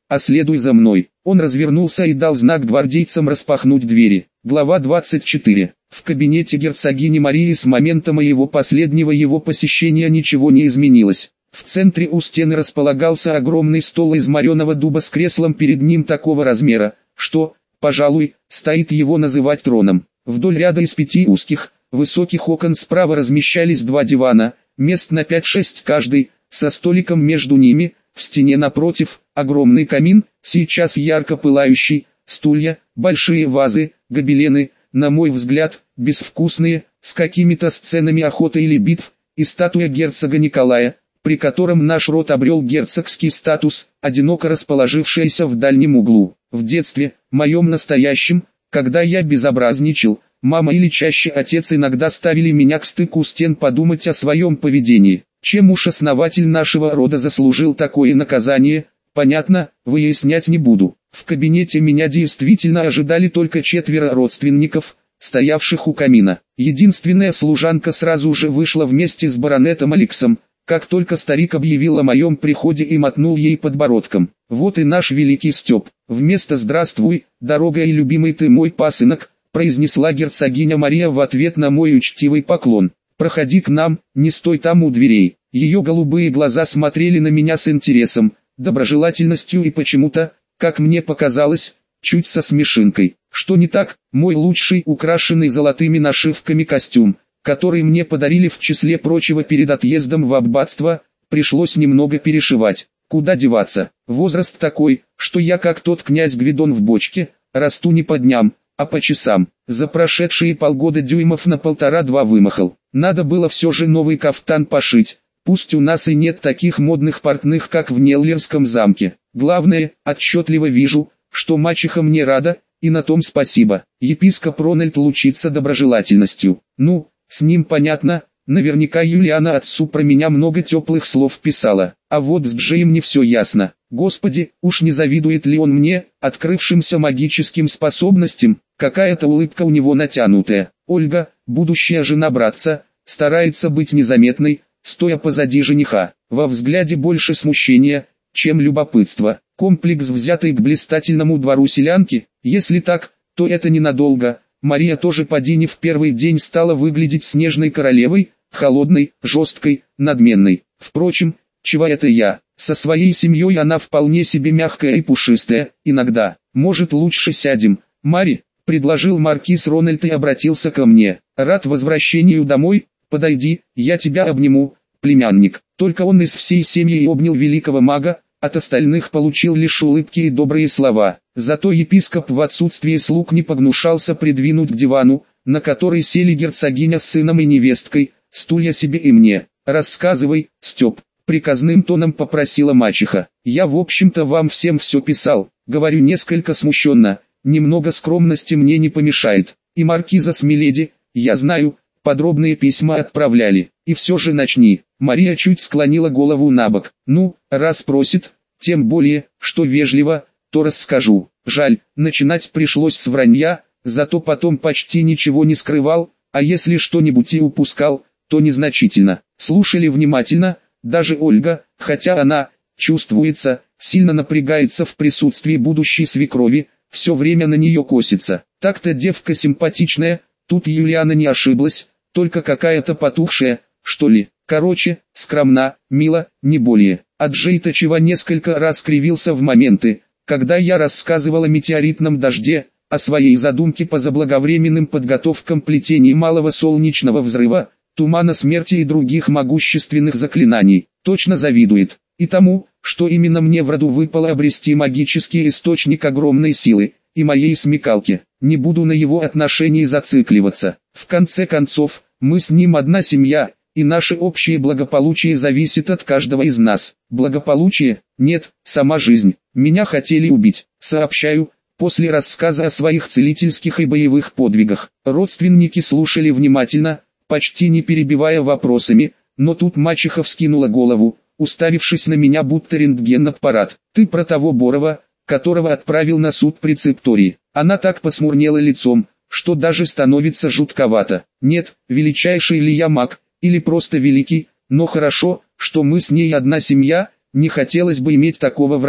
а следуй за мной. Он развернулся и дал знак гвардейцам распахнуть двери. Глава 24. В кабинете герцогини Марии с момента моего последнего его посещения ничего не изменилось. В центре у стены располагался огромный стол из мореного дуба с креслом перед ним такого размера, что, пожалуй, стоит его называть троном. Вдоль ряда из 5 узких, высоких окон справа размещались 2 дивана, мест на 5-6 каждый, со столиком между ними, в стене напротив, огромный камин, сейчас ярко пылающий, стулья, большие вазы, гобелены, на мой взгляд, безвкусные, с какими-то сценами охоты или битв, и статуя герцога Николая, при котором наш род обрел герцогский статус, одиноко расположившаяся в дальнем углу. В детстве, моем настоящем, когда я безобразничал, мама или чаще отец иногда ставили меня к стыку стен подумать о своем поведении. Чем уж основатель нашего рода заслужил такое наказание, понятно, выяснять не буду. В кабинете меня действительно ожидали только 4 родственников, стоявших у камина. Единственная служанка сразу же вышла вместе с баронетом Алексом, как только старик объявил о моем приходе и мотнул ей подбородком. Вот и наш великий Степ. Вместо «Здравствуй, дорогая и любимый ты мой пасынок», произнесла герцогиня Мария в ответ на мой учтивый поклон. «Проходи к нам, не стой там у дверей». Ее голубые глаза смотрели на меня с интересом, доброжелательностью и почему-то, как мне показалось, чуть со смешинкой. Что не так, мой лучший украшенный золотыми нашивками костюм, который мне подарили в числе прочего перед отъездом в аббатство, пришлось немного перешивать. Куда деваться? Возраст такой, что я как тот князь Гвидон в бочке, расту не по дням, а по часам. За прошедшие полгода дюймов на 1,5-2 вымахал. Надо было все же новый кафтан пошить. Пусть у нас и нет таких модных портных, как в Неллерском замке. Главное, отчетливо вижу, что мачеха мне рада, и на том спасибо. Епископ Рональд лучится доброжелательностью. Ну, с ним понятно, наверняка Юлиана отцу про меня много теплых слов писала. А вот с Джеем не все ясно. Господи, уж не завидует ли он мне, открывшимся магическим способностям? Какая-то улыбка у него натянутая. Ольга, будущая жена братца, старается быть незаметной, стоя позади жениха. Во взгляде больше смущения, чем любопытства. Комплекс, взятый к блистательному двору селянки. Если так, то это ненадолго. Мария тоже поди не в первый день стала выглядеть снежной королевой, холодной, жесткой, надменной. Впрочем, чего это я? Со своей семьей она вполне себе мягкая и пушистая. Иногда, может, лучше сядем. Мари, предложил маркиз Рональд и обратился ко мне. Рад возвращению домой, подойди, я тебя обниму, племянник. Только он из всей семьи обнял великого мага, от остальных получил лишь улыбки и добрые слова. Зато епископ в отсутствие слуг не погнушался придвинуть к дивану, на который сели герцогиня с сыном и невесткой, стулья себе и мне. «Рассказывай, Степ», — приказным тоном попросила мачеха. «Я в общем-то вам всем все писал», — говорю несколько смущенно, немного скромности мне не помешает. И маркиза с миледи, я знаю, подробные письма отправляли. И все же начни. Мария чуть склонила голову набок. Ну, раз просит, тем более, что вежливо, то расскажу. Жаль, начинать пришлось с вранья, зато потом почти ничего не скрывал, а если что-нибудь и упускал, то незначительно. Слушали внимательно, даже Ольга, хотя она, чувствуется, сильно напрягается в присутствии будущей свекрови, все время на нее косится. Так-то девка симпатичная, тут Юлиана не ошиблась, только какая-то потухшая, что ли. Короче, скромна, мило, не более. А Джей-то чего несколько раз кривился в моменты, когда я рассказывал о метеоритном дожде, о своей задумке по заблаговременным подготовкам плетения малого солнечного взрыва, тумана смерти и других могущественных заклинаний. Точно завидует. И тому, что именно мне в роду выпало обрести магический источник огромной силы, и моей смекалки. Не буду на его отношении зацикливаться. В конце концов, мы с ним одна семья, и наше общее благополучие зависит от каждого из нас. Благополучие? Нет, сама жизнь. Меня хотели убить, сообщаю, после рассказа о своих целительских и боевых подвигах. Родственники слушали внимательно, почти не перебивая вопросами, но тут мачеха вскинула голову, уставившись на меня будто рентген-аппарат. «Ты про того Борова, которого отправил на суд прецептории». Она так посмурнела лицом, что даже становится жутковато. Нет, величайший ли я маг, или просто великий, но хорошо, что мы с ней одна семья, не хотелось бы иметь такого врага.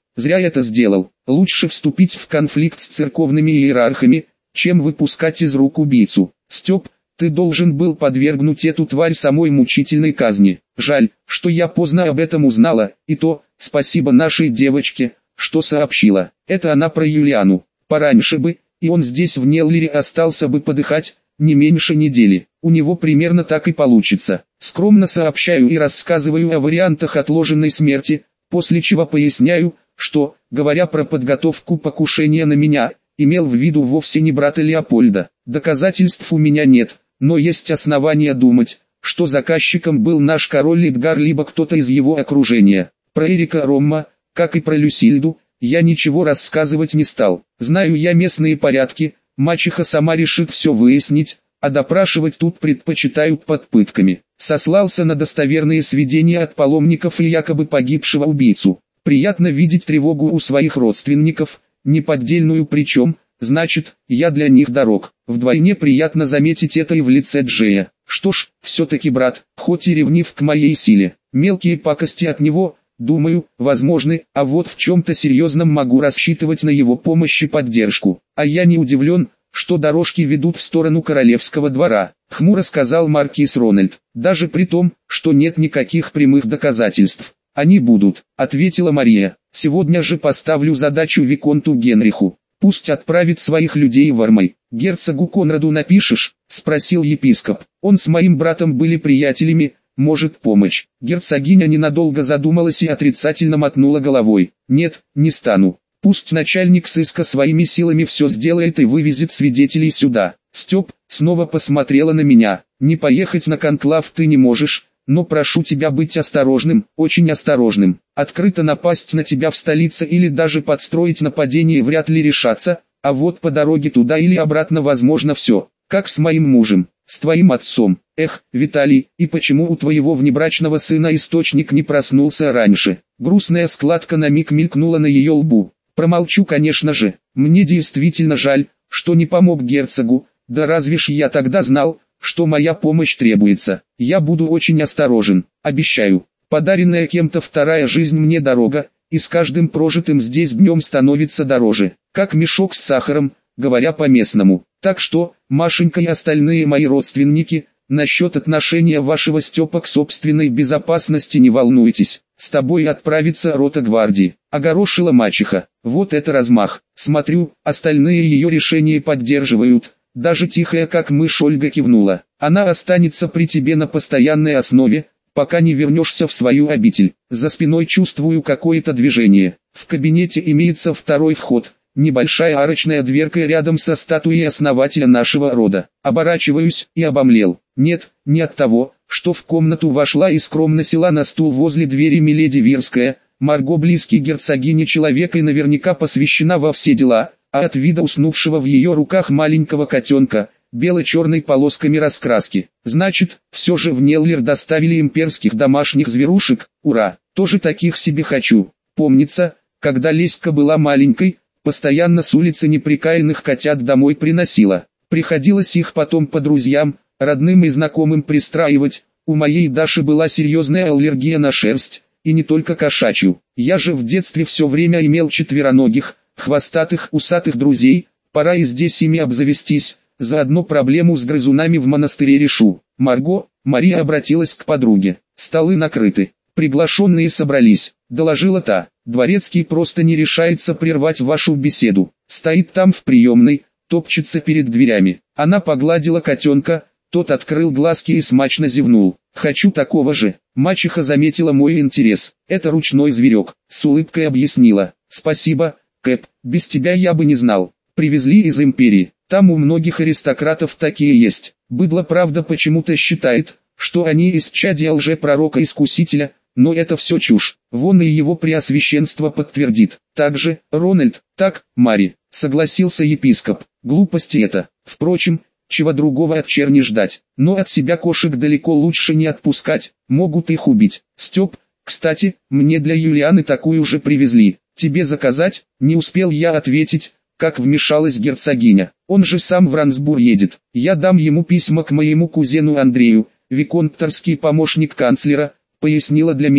Зря это сделал. Лучше вступить в конфликт с церковными иерархами, чем выпускать из рук убийцу. Степ, ты должен был подвергнуть эту тварь самой мучительной казни. Жаль, что я поздно об этом узнала, и то, спасибо нашей девочке, что сообщила. Это она про Юлиану. Пораньше бы, и он здесь в Неллере остался бы подыхать, не меньше недели. У него примерно так и получится. Скромно сообщаю и рассказываю о вариантах отложенной смерти, после чего поясняю, что, говоря про подготовку покушения на меня, имел в виду вовсе не брата Леопольда. Доказательств у меня нет, но есть основания думать, что заказчиком был наш король Эдгар либо кто-то из его окружения. Про Эрика Ромма, как и про Люсильду, я ничего рассказывать не стал. Знаю я местные порядки, мачеха сама решит все выяснить, а допрашивать тут предпочитают под пытками. Сослался на достоверные сведения от паломников и якобы погибшего убийцу. Приятно видеть тревогу у своих родственников, неподдельную причем, значит, я для них дорог. Вдвойне приятно заметить это и в лице Джея. Что ж, все-таки брат, хоть и ревнив к моей силе, мелкие пакости от него, думаю, возможны, а вот в чем-то серьезном могу рассчитывать на его помощь и поддержку. А я не удивлен, что дорожки ведут в сторону королевского двора, хмуро сказал маркиз Рональд. Даже при том, что нет никаких прямых доказательств. Они будут, ответила Мария. Сегодня же поставлю задачу виконту Генриху. Пусть отправит своих людей в Армай. Герцогу Конраду напишешь? Спросил епископ. Он с моим братом были приятелями, может помочь. Герцогиня ненадолго задумалась и отрицательно мотнула головой. Нет, не стану. Пусть начальник сыска своими силами все сделает и вывезет свидетелей сюда. Степ снова посмотрела на меня. Не поехать на конклав ты не можешь, но прошу тебя быть осторожным, очень осторожным. Открыто напасть на тебя в столице или даже подстроить нападение вряд ли решаться, а вот по дороге туда или обратно возможно все, как с моим мужем, с твоим отцом. Эх, Виталий, и почему у твоего внебрачного сына источник не проснулся раньше? Грустная складка на миг мелькнула на ее лбу. Промолчу, конечно же, мне действительно жаль, что не помог герцогу, да разве ж я тогда знал, что моя помощь требуется. Я буду очень осторожен, обещаю. Подаренная кем-то вторая жизнь мне дорога, и с каждым прожитым здесь днем становится дороже, как мешок с сахаром, говоря по-местному. Так что, Машенька и остальные мои родственники, насчет отношения вашего Степа к собственной безопасности не волнуйтесь. С тобой отправится рота гвардии, огорошила мачеха. Вот это размах. Смотрю, остальные ее решения поддерживают. Даже тихая как мышь Ольга кивнула. Она останется при тебе на постоянной основе, пока не вернешься в свою обитель. За спиной чувствую какое-то движение. В кабинете имеется второй вход, небольшая арочная дверка рядом со статуей основателя нашего рода. Оборачиваюсь и обомлел. Нет, не от того, что в комнату вошла и скромно села на стул возле двери миледи Вирская, Марго близкий герцогине человека и наверняка посвящена во все дела, а от вида уснувшего в ее руках маленького котенка, бело-черной полосками раскраски. Значит, все же в Неллер доставили имперских домашних зверушек, ура, тоже таких себе хочу. Помнится, когда Леська была маленькой, постоянно с улицы неприкаянных котят домой приносила. Приходилось их потом по друзьям, родным и знакомым пристраивать. У моей Даши была серьезная аллергия на шерсть, и не только кошачью. Я же в детстве все время имел четвероногих, хвостатых, усатых друзей, пора и здесь ими обзавестись, заодно проблему с грызунами в монастыре решу. Марго, Мария обратилась к подруге. Столы накрыты, приглашенные собрались, доложила та. Дворецкий просто не решается прервать вашу беседу. Стоит там в приемной, топчется перед дверями. Она погладила котенка, тот открыл глазки и смачно зевнул. Хочу такого же. Мачеха заметила мой интерес. Это ручной зверек, с улыбкой объяснила. Спасибо, Кэп, без тебя я бы не знал. Привезли из империи. Там у многих аристократов такие есть. Быдло правда почему-то считает, что они исчадия лжепророка-искусителя, но это все чушь. Вон и его преосвященство подтвердит. Также, Рональд, так, Мари, согласился епископ. Глупости это. Впрочем, чего другого от черни ждать. Но от себя кошек далеко лучше не отпускать, могут их убить. Степ, кстати, мне для Юлианы такую же привезли. Тебе заказать? Не успел я ответить, как вмешалась герцогиня. Он же сам в Рансбур едет. Я дам ему письма к моему кузену Андрею, виконтовский помощник канцлера, пояснила для меня,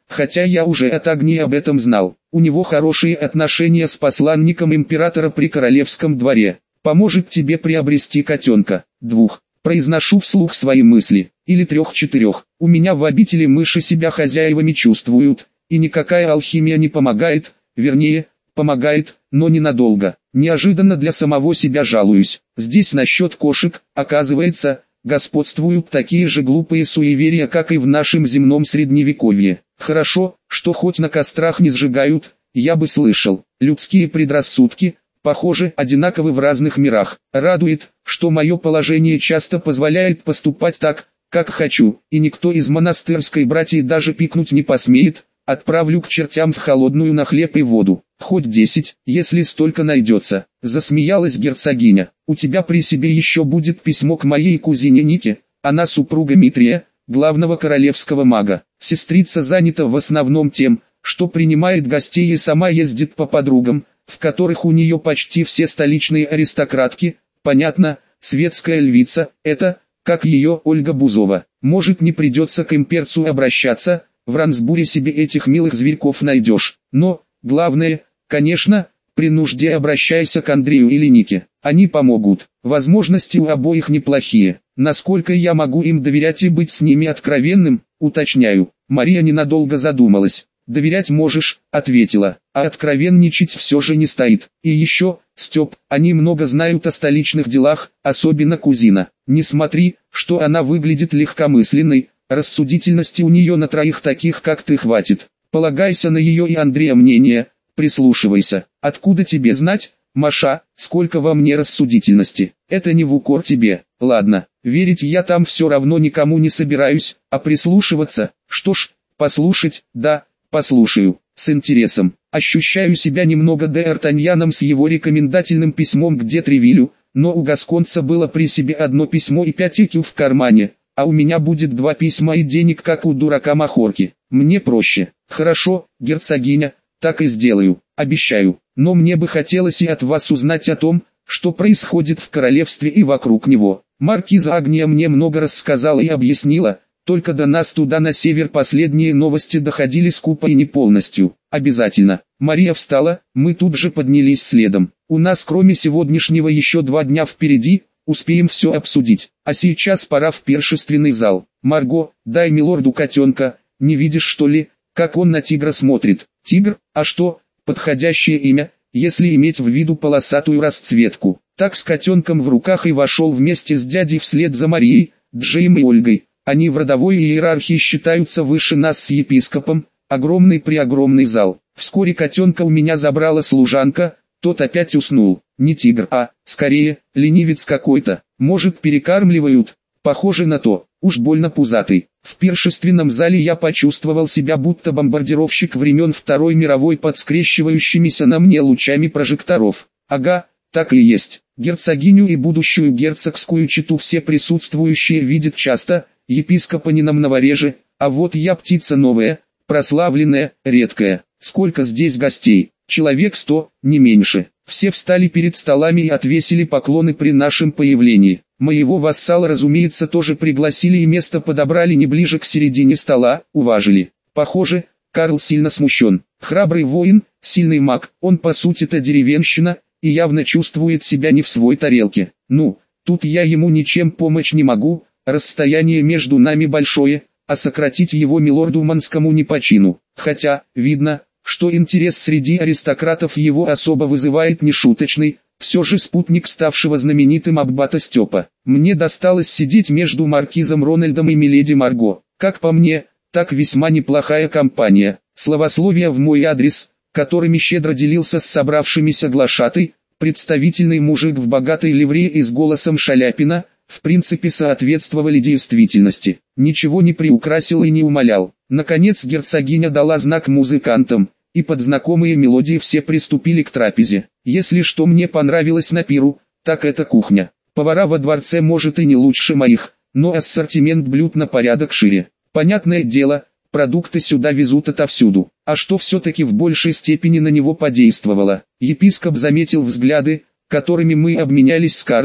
хотя я уже от Агнии об этом знал. У него хорошие отношения с посланником императора при королевском дворе. Поможет тебе приобрести котенка. 2. Произношу вслух свои мысли. Или 3-4. У меня в обители мыши себя хозяевами чувствуют, и никакая алхимия не помогает, вернее, помогает, но ненадолго. Неожиданно для самого себя жалуюсь. Здесь насчет кошек, оказывается, господствуют такие же глупые суеверия, как и в нашем земном средневековье. Хорошо, что хоть на кострах не сжигают, я бы слышал. Людские предрассудки, похоже, одинаковы в разных мирах. Радует, что мое положение часто позволяет поступать так, как хочу, и никто из монастырской братьи даже пикнуть не посмеет. Отправлю к чертям в холодную на хлеб и воду. Хоть 10, если столько найдется. Засмеялась герцогиня. У тебя при себе еще будет письмо к моей кузине Нике. Она супруга Митрия, главного королевского мага. Сестрица занята в основном тем, что принимает гостей и сама ездит по подругам, в которых у нее почти все столичные аристократки. Понятно, светская львица, это, как ее Ольга Бузова. Может, не придется к имперцу обращаться, в Рансбуре себе этих милых зверьков найдешь. Но, главное, конечно, при нужде обращайся к Андрею или Нике. Они помогут. Возможности у обоих неплохие. Насколько я могу им доверять и быть с ними откровенным, уточняю. Мария ненадолго задумалась. «Доверять можешь», — ответила, — «а откровенничать все же не стоит. И еще, Степ, они много знают о столичных делах, особенно кузина. Не смотри, что она выглядит легкомысленной, рассудительности у нее на троих таких, как ты, хватит. Полагайся на ее и Андрея мнение, прислушивайся. Откуда тебе знать, Маша, сколько во мне рассудительности? Это не в укор тебе. Ладно, верить я там все равно никому не собираюсь, а прислушиваться, что ж, послушать, да, послушаю, с интересом. Ощущаю себя немного Д'Артаньяном с его рекомендательным письмом к де Тревилю, но у гасконца было при себе одно письмо и 5 икю в кармане, а у меня будет 2 письма и денег, как у дурака Махорки. Мне проще. Хорошо, герцогиня, так и сделаю, обещаю. Но мне бы хотелось и от вас узнать о том, что происходит в королевстве и вокруг него. Маркиза Агния мне много рассказала и объяснила, только до нас туда на север последние новости доходили скупо и не полностью. Обязательно. Мария встала, мы тут же поднялись следом. У нас кроме сегодняшнего еще 2 дня впереди, успеем все обсудить. А сейчас пора в пиршественный зал. Марго, дай милорду котенка, не видишь что ли, как он на тигра смотрит. Тигр, а что, подходящее имя, если иметь в виду полосатую расцветку. Так с котенком в руках и вошел вместе с дядей вслед за Марией, Джейм и Ольгой. Они в родовой иерархии считаются выше нас с епископом. Огромный-преогромный зал. Вскоре котенка у меня забрала служанка, тот опять уснул. Не тигр, а, скорее, ленивец какой-то. Может, перекармливают? Похоже на то, уж больно пузатый. В пиршественном зале я почувствовал себя будто бомбардировщик времен Второй мировой под скрещивающимися на мне лучами прожекторов. Ага, так и есть. Герцогиню и будущую герцогскую чету все присутствующие видят часто, епископа не намного реже, а вот я птица новая, прославленная, редкая. Сколько здесь гостей? Человек 100, не меньше. Все встали перед столами и отвесили поклоны при нашем появлении. Моего вассала, разумеется, тоже пригласили и место подобрали не ближе к середине стола, уважили. Похоже, Карл сильно смущен. Храбрый воин, сильный маг, он по сути-то деревенщина, и явно чувствует себя не в своей тарелке. Ну, тут я ему ничем помочь не могу, расстояние между нами большое, а сократить его милорду Манскому не по чину. Хотя, видно, что интерес среди аристократов его особо вызывает нешуточный, все же спутник ставшего знаменитым аббата Степа. Мне досталось сидеть между маркизом Рональдом и миледи Марго. Как по мне, так весьма неплохая компания. Словословия в мой адрес, которыми щедро делился с собравшимися глашатай, представительный мужик в богатой ливрее и с голосом Шаляпина, в принципе соответствовали действительности. Ничего не приукрасил и не умалял. Наконец герцогиня дала знак музыкантам, и под знакомые мелодии все приступили к трапезе. Если что мне понравилось на пиру, так это кухня. Повара во дворце может и не лучше моих, но ассортимент блюд на порядок шире. Понятное дело, продукты сюда везут отовсюду. А что все-таки в большей степени на него подействовало? Епископ заметил взгляды, которыми мы обменялись с Карлом,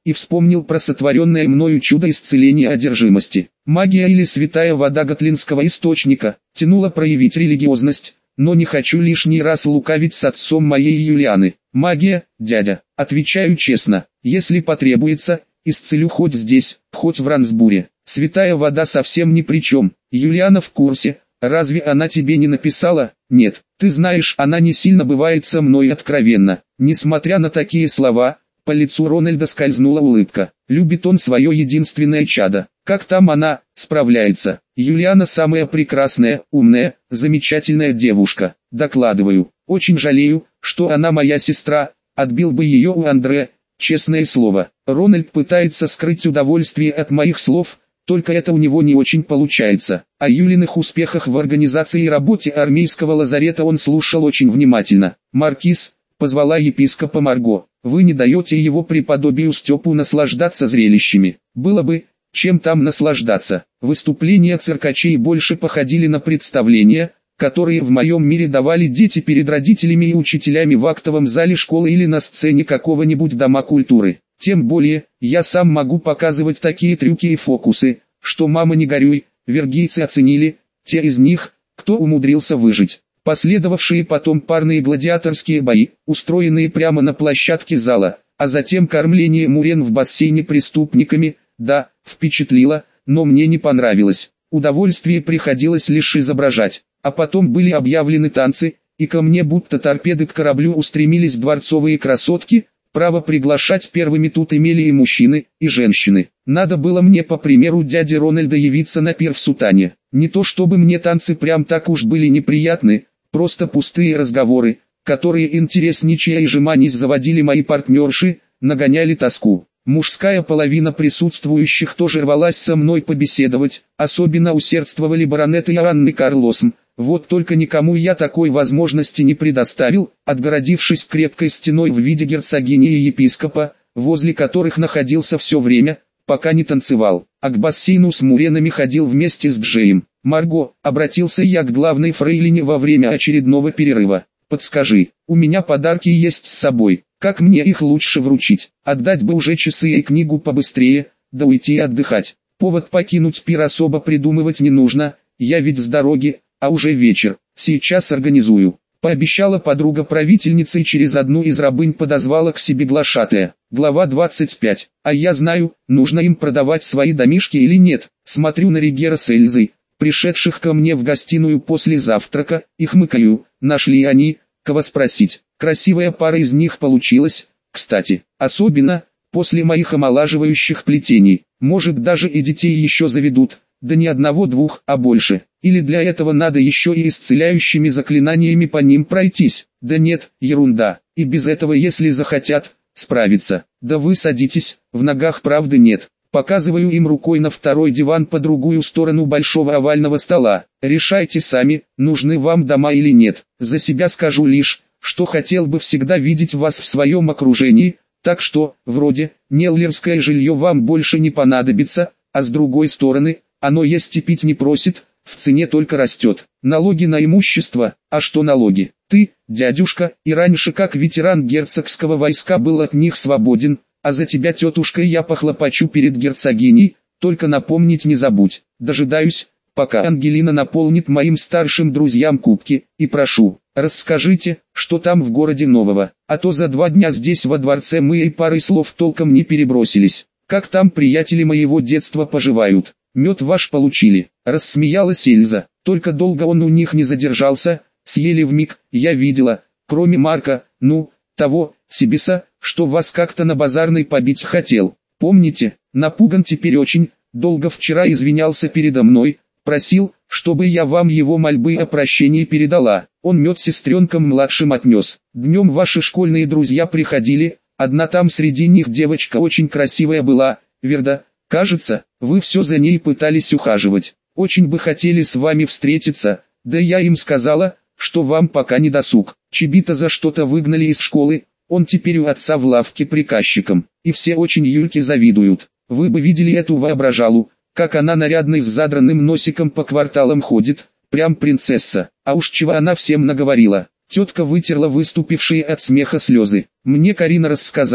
и вспомнил про сотворенное мною чудо исцеления одержимости. Магия или святая вода Готлинского источника тянула проявить религиозность, но не хочу лишний раз лукавить с отцом моей Юлианы. Магия, дядя, отвечаю честно, если потребуется, исцелю хоть здесь, хоть в Рансбуре. Святая вода совсем ни при чем. Юлиана в курсе. Разве она тебе не написала? Нет, ты знаешь, она не сильно бывает со мной откровенна. Несмотря на такие слова, по лицу Рональда скользнула улыбка. Любит он свое единственное чадо. Как там она справляется? Юлиана самая прекрасная, умная, замечательная девушка. Докладываю. Очень жалею, что она моя сестра. Отбил бы ее у Андре. Честное слово. Рональд пытается скрыть удовольствие от моих слов. Только это у него не очень получается. О Юлиных успехах в организации и работе армейского лазарета он слушал очень внимательно. «Маркиз», — позвала епископа Марго, — «вы не даете его преподобию Степу наслаждаться зрелищами. Было бы, чем там наслаждаться». Выступления циркачей больше походили на представления, которые в моем мире давали дети перед родителями и учителями в актовом зале школы или на сцене какого-нибудь дома культуры. Тем более, я сам могу показывать такие трюки и фокусы, что мама не горюй, вергийцы оценили, те из них, кто умудрился выжить. Последовавшие потом парные гладиаторские бои, устроенные прямо на площадке зала, а затем кормление мурен в бассейне преступниками, да, впечатлило, но мне не понравилось. Удовольствие приходилось лишь изображать, а потом были объявлены танцы, и ко мне будто торпеды к кораблю устремились дворцовые красотки. Право приглашать первыми тут имели и мужчины, и женщины. Надо было мне по примеру дяди Рональда явиться на пир в сутане. Не то чтобы мне танцы прям так уж были неприятны, просто пустые разговоры, которые интересничая и жеманись заводили мои партнерши, нагоняли тоску. Мужская половина присутствующих тоже рвалась со мной побеседовать, особенно усердствовали баронет и Анны Карлосом. Вот только никому я такой возможности не предоставил, отгородившись крепкой стеной в виде герцогини и епископа, возле которых находился все время, пока не танцевал, а к бассейну с муренами ходил вместе с Джеем. «Марго», — обратился я к главной фрейлине во время очередного перерыва, — «подскажи, у меня подарки есть с собой, как мне их лучше вручить? Отдать бы уже часы и книгу побыстрее, да уйти отдыхать. Повод покинуть пир особо придумывать не нужно, я ведь с дороги». А уже вечер, сейчас организую. Пообещала подруга правительницы и через одну из рабынь подозвала к себе глашатая. Глава 25. А я знаю, нужно им продавать свои домишки или нет. Смотрю на Ригера с Эльзой, пришедших ко мне в гостиную после завтрака, и хмыкаю, нашли они, кого спросить. Красивая пара из них получилась, кстати, особенно, после моих омолаживающих плетений. Может даже и детей еще заведут, да не одного-двух, а больше. Или для этого надо еще и исцеляющими заклинаниями по ним пройтись? Да нет, ерунда. И без этого, если захотят, справиться. Да вы садитесь, в ногах правды нет. Показываю им рукой на второй диван по другую сторону большого овального стола. Решайте сами, нужны вам дома или нет. За себя скажу лишь, что хотел бы всегда видеть вас в своем окружении. Так что, вроде, неллерское жилье вам больше не понадобится, а с другой стороны, оно есть и пить не просит. В цене только растет. Налоги на имущество, а что налоги? Ты, дядюшка, и раньше как ветеран герцогского войска был от них свободен, а за тебя, тетушка, я похлопочу перед герцогиней, только напомнить не забудь. Дожидаюсь, пока Ангелина наполнит моим старшим друзьям кубки, и прошу, расскажите, что там в городе нового, а то за 2 дня здесь во дворце мы и парой слов толком не перебросились. Как там приятели моего детства поживают? Мед ваш получили, рассмеялась Эльза, только долго он у них не задержался, съели вмиг, я видела, кроме Марка, того, Сибиса, что вас как-то на базарной побить хотел. Помните, напуган теперь очень, долго вчера извинялся передо мной, просил, чтобы я вам его мольбы о прощении передала. Он мед сестренкам младшим отнес. Днем ваши школьные друзья приходили, одна там среди них девочка очень красивая была, Верда. Кажется, вы все за ней пытались ухаживать. Очень бы хотели с вами встретиться, да я им сказала, что вам пока не досуг. Чибита за что-то выгнали из школы, он теперь у отца в лавке приказчиком, и все очень Юльке завидуют. Вы бы видели эту воображалу, как она нарядной с задранным носиком по кварталам ходит, прям принцесса. А уж чего она всем наговорила. Тетка вытерла выступившие от смеха слезы. Мне Карина рассказала,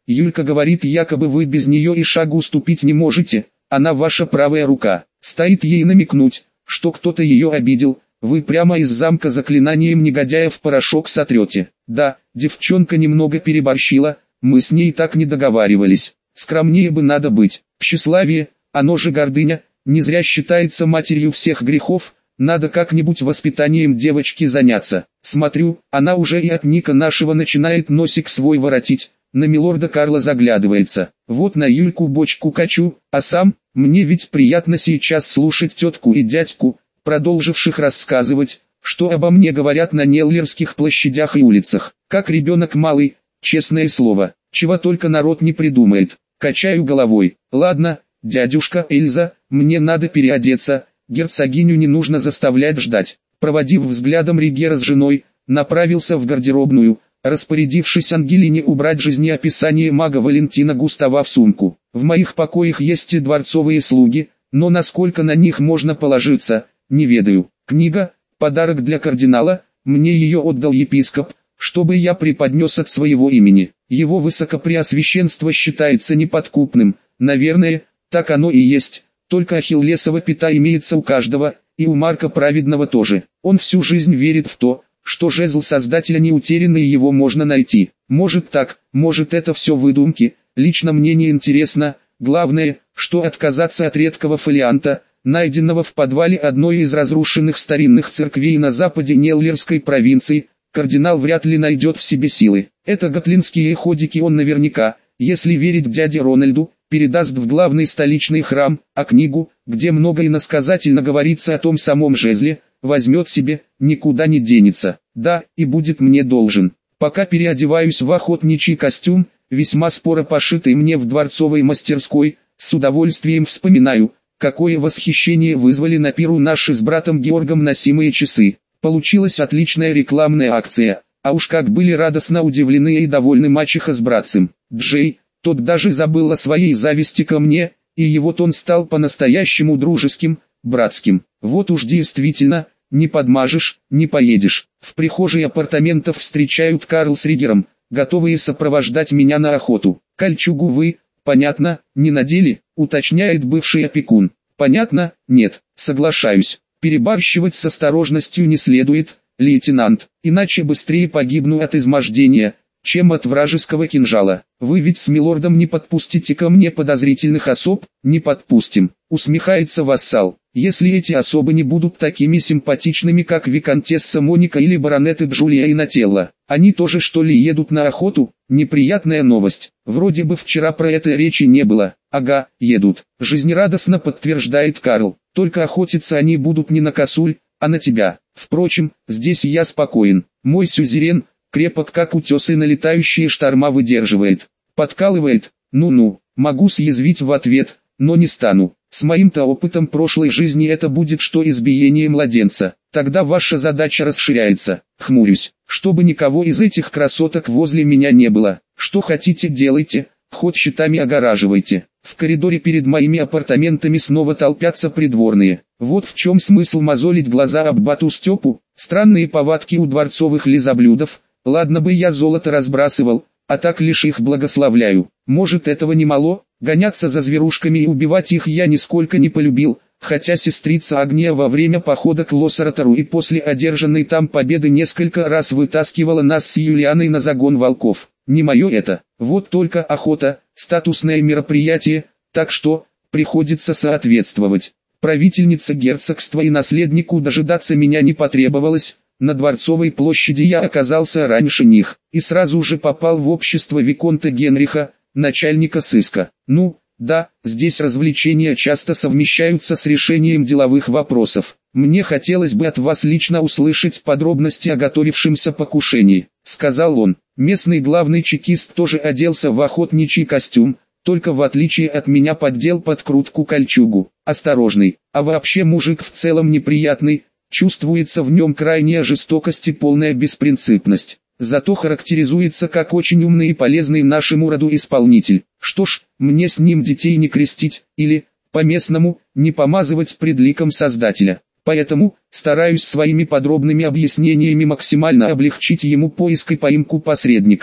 Юлька говорит, якобы вы без нее и шагу уступить не можете, она ваша правая рука. Стоит ей намекнуть, что кто-то ее обидел, вы прямо из замка заклинанием негодяя в порошок сотрете. Да, девчонка немного переборщила, мы с ней так не договаривались. Скромнее бы надо быть. Тщеславие, оно же гордыня, не зря считается матерью всех грехов, надо как-нибудь воспитанием девочки заняться. Смотрю, она уже и от Ника нашего начинает носик свой воротить, на милорда Карла заглядывается. Вот на Юльку бочку качу, а сам, мне ведь приятно сейчас слушать тетку и дядьку, продолживших рассказывать, что обо мне говорят на Неллерских площадях и улицах. Как ребенок малый, честное слово, чего только народ не придумает. Качаю головой. Ладно, дядюшка Эльза, мне надо переодеться, герцогиню не нужно заставлять ждать. Проводив взглядом Ригера с женой, направился в гардеробную, распорядившись Ангелине убрать жизнеописание мага Валентина Густава в сумку. В моих покоях есть и дворцовые слуги, но насколько на них можно положиться, не ведаю. Книга, подарок для кардинала, мне ее отдал епископ, чтобы я преподнес от своего имени. Его высокопреосвященство считается неподкупным, наверное, так оно и есть, только ахиллесова пята имеется у каждого, и у Марка Праведного тоже. Он всю жизнь верит в то, что жезл Создателя не утерян и его можно найти. Может так, может это все выдумки, лично мне не интересно, главное, что отказаться от редкого фолианта, найденного в подвале одной из разрушенных старинных церквей на западе Неллерской провинции, кардинал вряд ли найдет в себе силы. Это готлинские ходики он наверняка, если верить дяде Рональду, передаст в главный столичный храм, а книгу, где много иносказательно говорится о том самом жезле, возьмет себе, никуда не денется. Да, и будет мне должен. Пока переодеваюсь в охотничий костюм, весьма споро пошитый мне в дворцовой мастерской, с удовольствием вспоминаю, какое восхищение вызвали на пиру наши с братом Георгом носимые часы. Получилась отличная рекламная акция, а уж как были радостно удивлены и довольны мачеха с братцем. Джей, тот даже забыл о своей зависти ко мне, и его тон стал по-настоящему дружеским, братским. Вот уж действительно, не подмажешь, не поедешь. В прихожей апартаментов встречают Карл с Ригером, готовые сопровождать меня на охоту. Кольчугу вы, понятно, не надели, уточняет бывший опекун. Понятно, нет, соглашаюсь. Перебарщивать с осторожностью не следует, лейтенант, иначе быстрее погибну от измождения, чем от вражеского кинжала. Вы ведь с милордом не подпустите ко мне подозрительных особ? Не подпустим, усмехается вассал. Если эти особы не будут такими симпатичными, как виконтесса Моника или баронеты Джулия и Нателла, они тоже что ли едут на охоту? Неприятная новость. Вроде бы вчера про это речи не было. Ага, едут. Жизнерадостно подтверждает Карл. Только охотиться они будут не на косуль, а на тебя. Впрочем, здесь я спокоен. Мой сюзерен, крепок как утес и налетающие шторма выдерживает. Подкалывает, ну-ну, могу съязвить в ответ, но не стану. С моим-то опытом прошлой жизни это будет что избиение младенца. Тогда ваша задача расширяется. Хмурюсь, чтобы никого из этих красоток возле меня не было. Что хотите делайте, хоть щитами огораживайте. В коридоре перед моими апартаментами снова толпятся придворные. Вот в чем смысл мозолить глаза аббату Степу. Странные повадки у дворцовых лизоблюдов. Ладно бы я золото разбрасывал, а так лишь их благословляю. Может этого не мало? Гоняться за зверушками и убивать их я нисколько не полюбил, хотя сестрица Агния во время похода к Лоссаратору и после одержанной там победы несколько раз вытаскивала нас с Юлианой на загон волков. Не мое это. Вот только охота, статусное мероприятие, так что, приходится соответствовать. Правительница герцогства и наследнику дожидаться меня не потребовалось. На Дворцовой площади я оказался раньше них, и сразу же попал в общество виконта Генриха, начальника сыска. Ну, да, здесь развлечения часто совмещаются с решением деловых вопросов. Мне хотелось бы от вас лично услышать подробности о готовившемся покушении, сказал он. Местный главный чекист тоже оделся в охотничий костюм, только в отличие от меня поддел под крутку кольчугу. Осторожный, а вообще мужик в целом неприятный. Чувствуется в нем крайняя жестокость и полная беспринципность. Зато характеризуется как очень умный и полезный нашему роду исполнитель. Что ж, мне с ним детей не крестить, или, по-местному, не помазывать пред ликом Создателя. Поэтому, стараюсь своими подробными объяснениями максимально облегчить ему поиск и поимку посредников.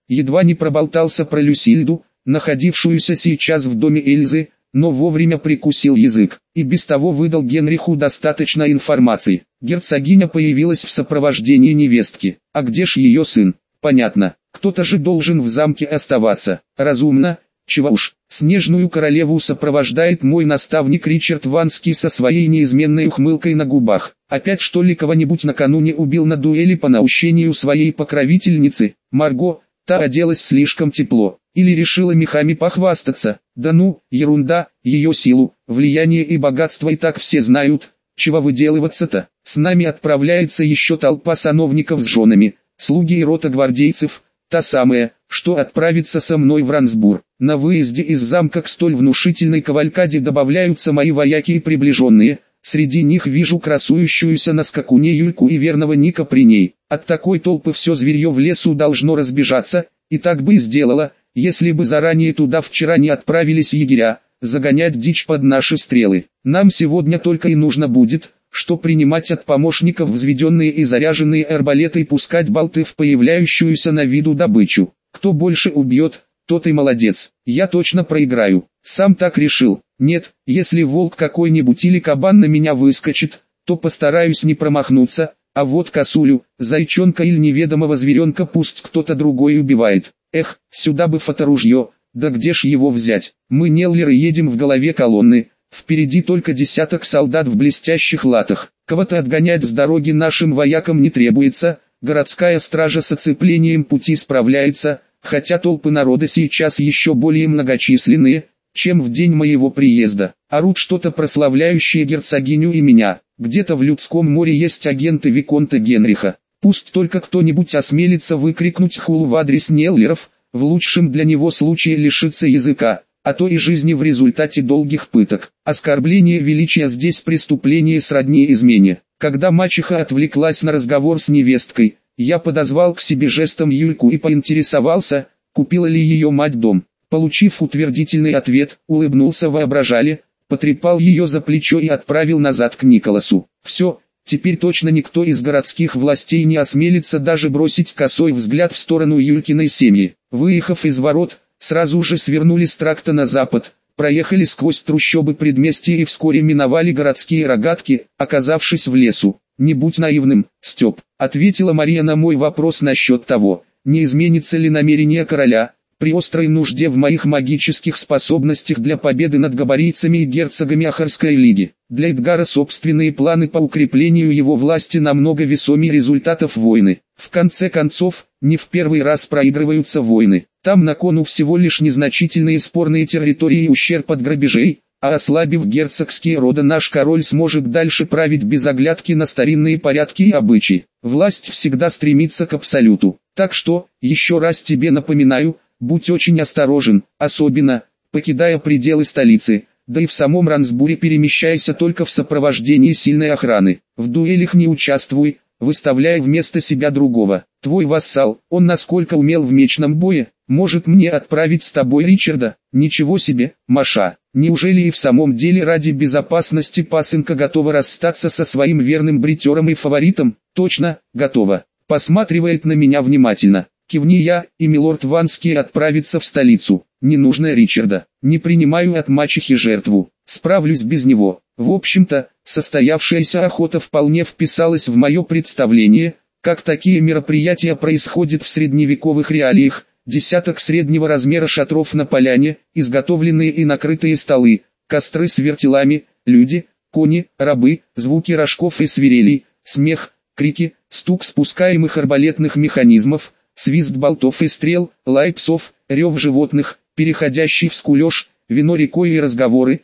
Едва не проболтался про Люсильду, находившуюся сейчас в доме Эльзы, но вовремя прикусил язык, и без того выдал Генриху достаточно информации. Герцогиня появилась в сопровождении невестки. А где ж ее сын? Понятно, кто-то же должен в замке оставаться. Разумно, чего уж. Снежную королеву сопровождает мой наставник Ричард Ванский со своей неизменной ухмылкой на губах. Опять что ли кого-нибудь накануне убил на дуэли по наущению своей покровительницы? Марго, та оделась слишком тепло. Или решила мехами похвастаться? Да ну, ерунда, ее силу, влияние и богатство и так все знают. Чего выделываться-то? С нами отправляется еще толпа сановников с женами, слуги и рота гвардейцев, та самая, что отправится со мной в Рансбур. На выезде из замка к столь внушительной кавалькаде добавляются мои вояки и приближенные. Среди них вижу красующуюся на скакуне Юльку и верного Ника при ней. От такой толпы все зверье в лесу должно разбежаться, и так бы и сделало, если бы заранее туда вчера не отправились егеря, загонять дичь под наши стрелы. Нам сегодня только и нужно будет, что принимать от помощников взведенные и заряженные арбалеты и пускать болты в появляющуюся на виду добычу. Кто больше убьет, тот и молодец. Я точно проиграю. Сам так решил. Нет, если волк какой-нибудь или кабан на меня выскочит, то постараюсь не промахнуться, а вот косулю, зайчонка или неведомого зверенка пусть кто-то другой убивает. Эх, сюда бы фоторужье, да где ж его взять? Мы неллеры едем в голове колонны, впереди только десяток солдат в блестящих латах. Кого-то отгонять с дороги нашим воякам не требуется, городская стража с оцеплением пути справляется, хотя толпы народа сейчас еще более многочисленные, чем в день моего приезда. Орут что-то прославляющее герцогиню и меня. Где-то в людском море есть агенты Виконта Генриха. Пусть только кто-нибудь осмелится выкрикнуть хулу в адрес неллеров, в лучшем для него случае лишится языка, а то и жизни в результате долгих пыток. Оскорбление величия здесь преступление сродни измене. Когда мачеха отвлеклась на разговор с невесткой, я подозвал к себе жестом Юльку и поинтересовался, купила ли ее мать дом. Получив утвердительный ответ, улыбнулся воображали, потрепал ее за плечо и отправил назад к Николасу. Все, теперь точно никто из городских властей не осмелится даже бросить косой взгляд в сторону Юлькиной семьи. Выехав из ворот, сразу же свернули с тракта на запад, проехали сквозь трущобы предместья и вскоре миновали городские рогатки, оказавшись в лесу. «Не будь наивным, Степ», — ответила Мария на мой вопрос насчет того, не изменится ли намерение короля, при острой нужде в моих магических способностях для победы над габарийцами и герцогами Ахарской лиги. Для Эдгара собственные планы по укреплению его власти намного весомее результатов войны. В конце концов, не в первый раз проигрываются войны. Там на кону всего лишь незначительные спорные территории и ущерб от грабежей, а ослабив герцогские рода наш король сможет дальше править без оглядки на старинные порядки и обычаи. Власть всегда стремится к абсолюту. Так что, еще раз тебе напоминаю, будь очень осторожен, особенно, покидая пределы столицы, да и в самом Рансбуре перемещайся только в сопровождении сильной охраны. В дуэлях не участвуй, выставляя вместо себя другого. Твой вассал, он насколько умел в мечном бое, может мне отправить с тобой Ричарда? Ничего себе, Маша, неужели и в самом деле ради безопасности пасынка готова расстаться со своим верным бритером и фаворитом? Точно, готова. Посматривает на меня внимательно. Кивни я, и милорд Ванский отправится в столицу. Не нужно Ричарда. Не принимаю от мачехи жертву. Справлюсь без него. В общем-то, состоявшаяся охота вполне вписалась в мое представление, как такие мероприятия происходят в средневековых реалиях. Десяток среднего размера шатров на поляне, изготовленные и накрытые столы, костры с вертелами, люди, кони, рабы, звуки рожков и свирелей, смех, крики, стук спускаемых арбалетных механизмов, свист болтов и стрел, лай псов, рев животных, переходящий в скулеж, вино рекой и разговоры,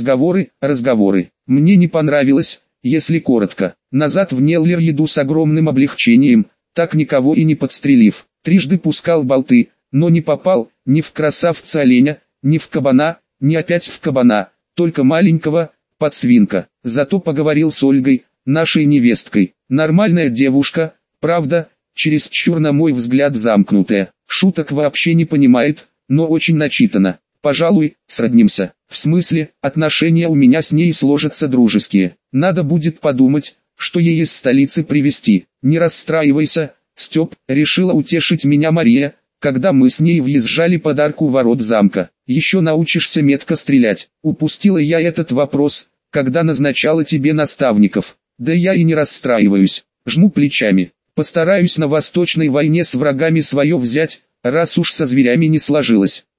разговоры. Мне не понравилось, если коротко. Назад в Неллер еду с огромным облегчением, так никого и не подстрелив. Трижды пускал болты, но не попал, ни в красавца оленя, ни в кабана, ни опять в кабана, только маленького, подсвинка. Зато поговорил с Ольгой, нашей невесткой. Нормальная девушка, правда, чересчур на мой взгляд замкнутая. Шуток вообще не понимает, но очень начитана. Пожалуй, сроднимся. В смысле, отношения у меня с ней сложатся дружеские. Надо будет подумать, что ей из столицы привезти. Не расстраивайся, Степ, решила утешить меня Мария, когда мы с ней въезжали под арку ворот замка. Еще научишься метко стрелять. Упустила я этот вопрос, когда назначала тебе наставников. Да я и не расстраиваюсь. Жму плечами. Постараюсь на восточной войне с врагами свое взять, раз уж со зверями не сложилось.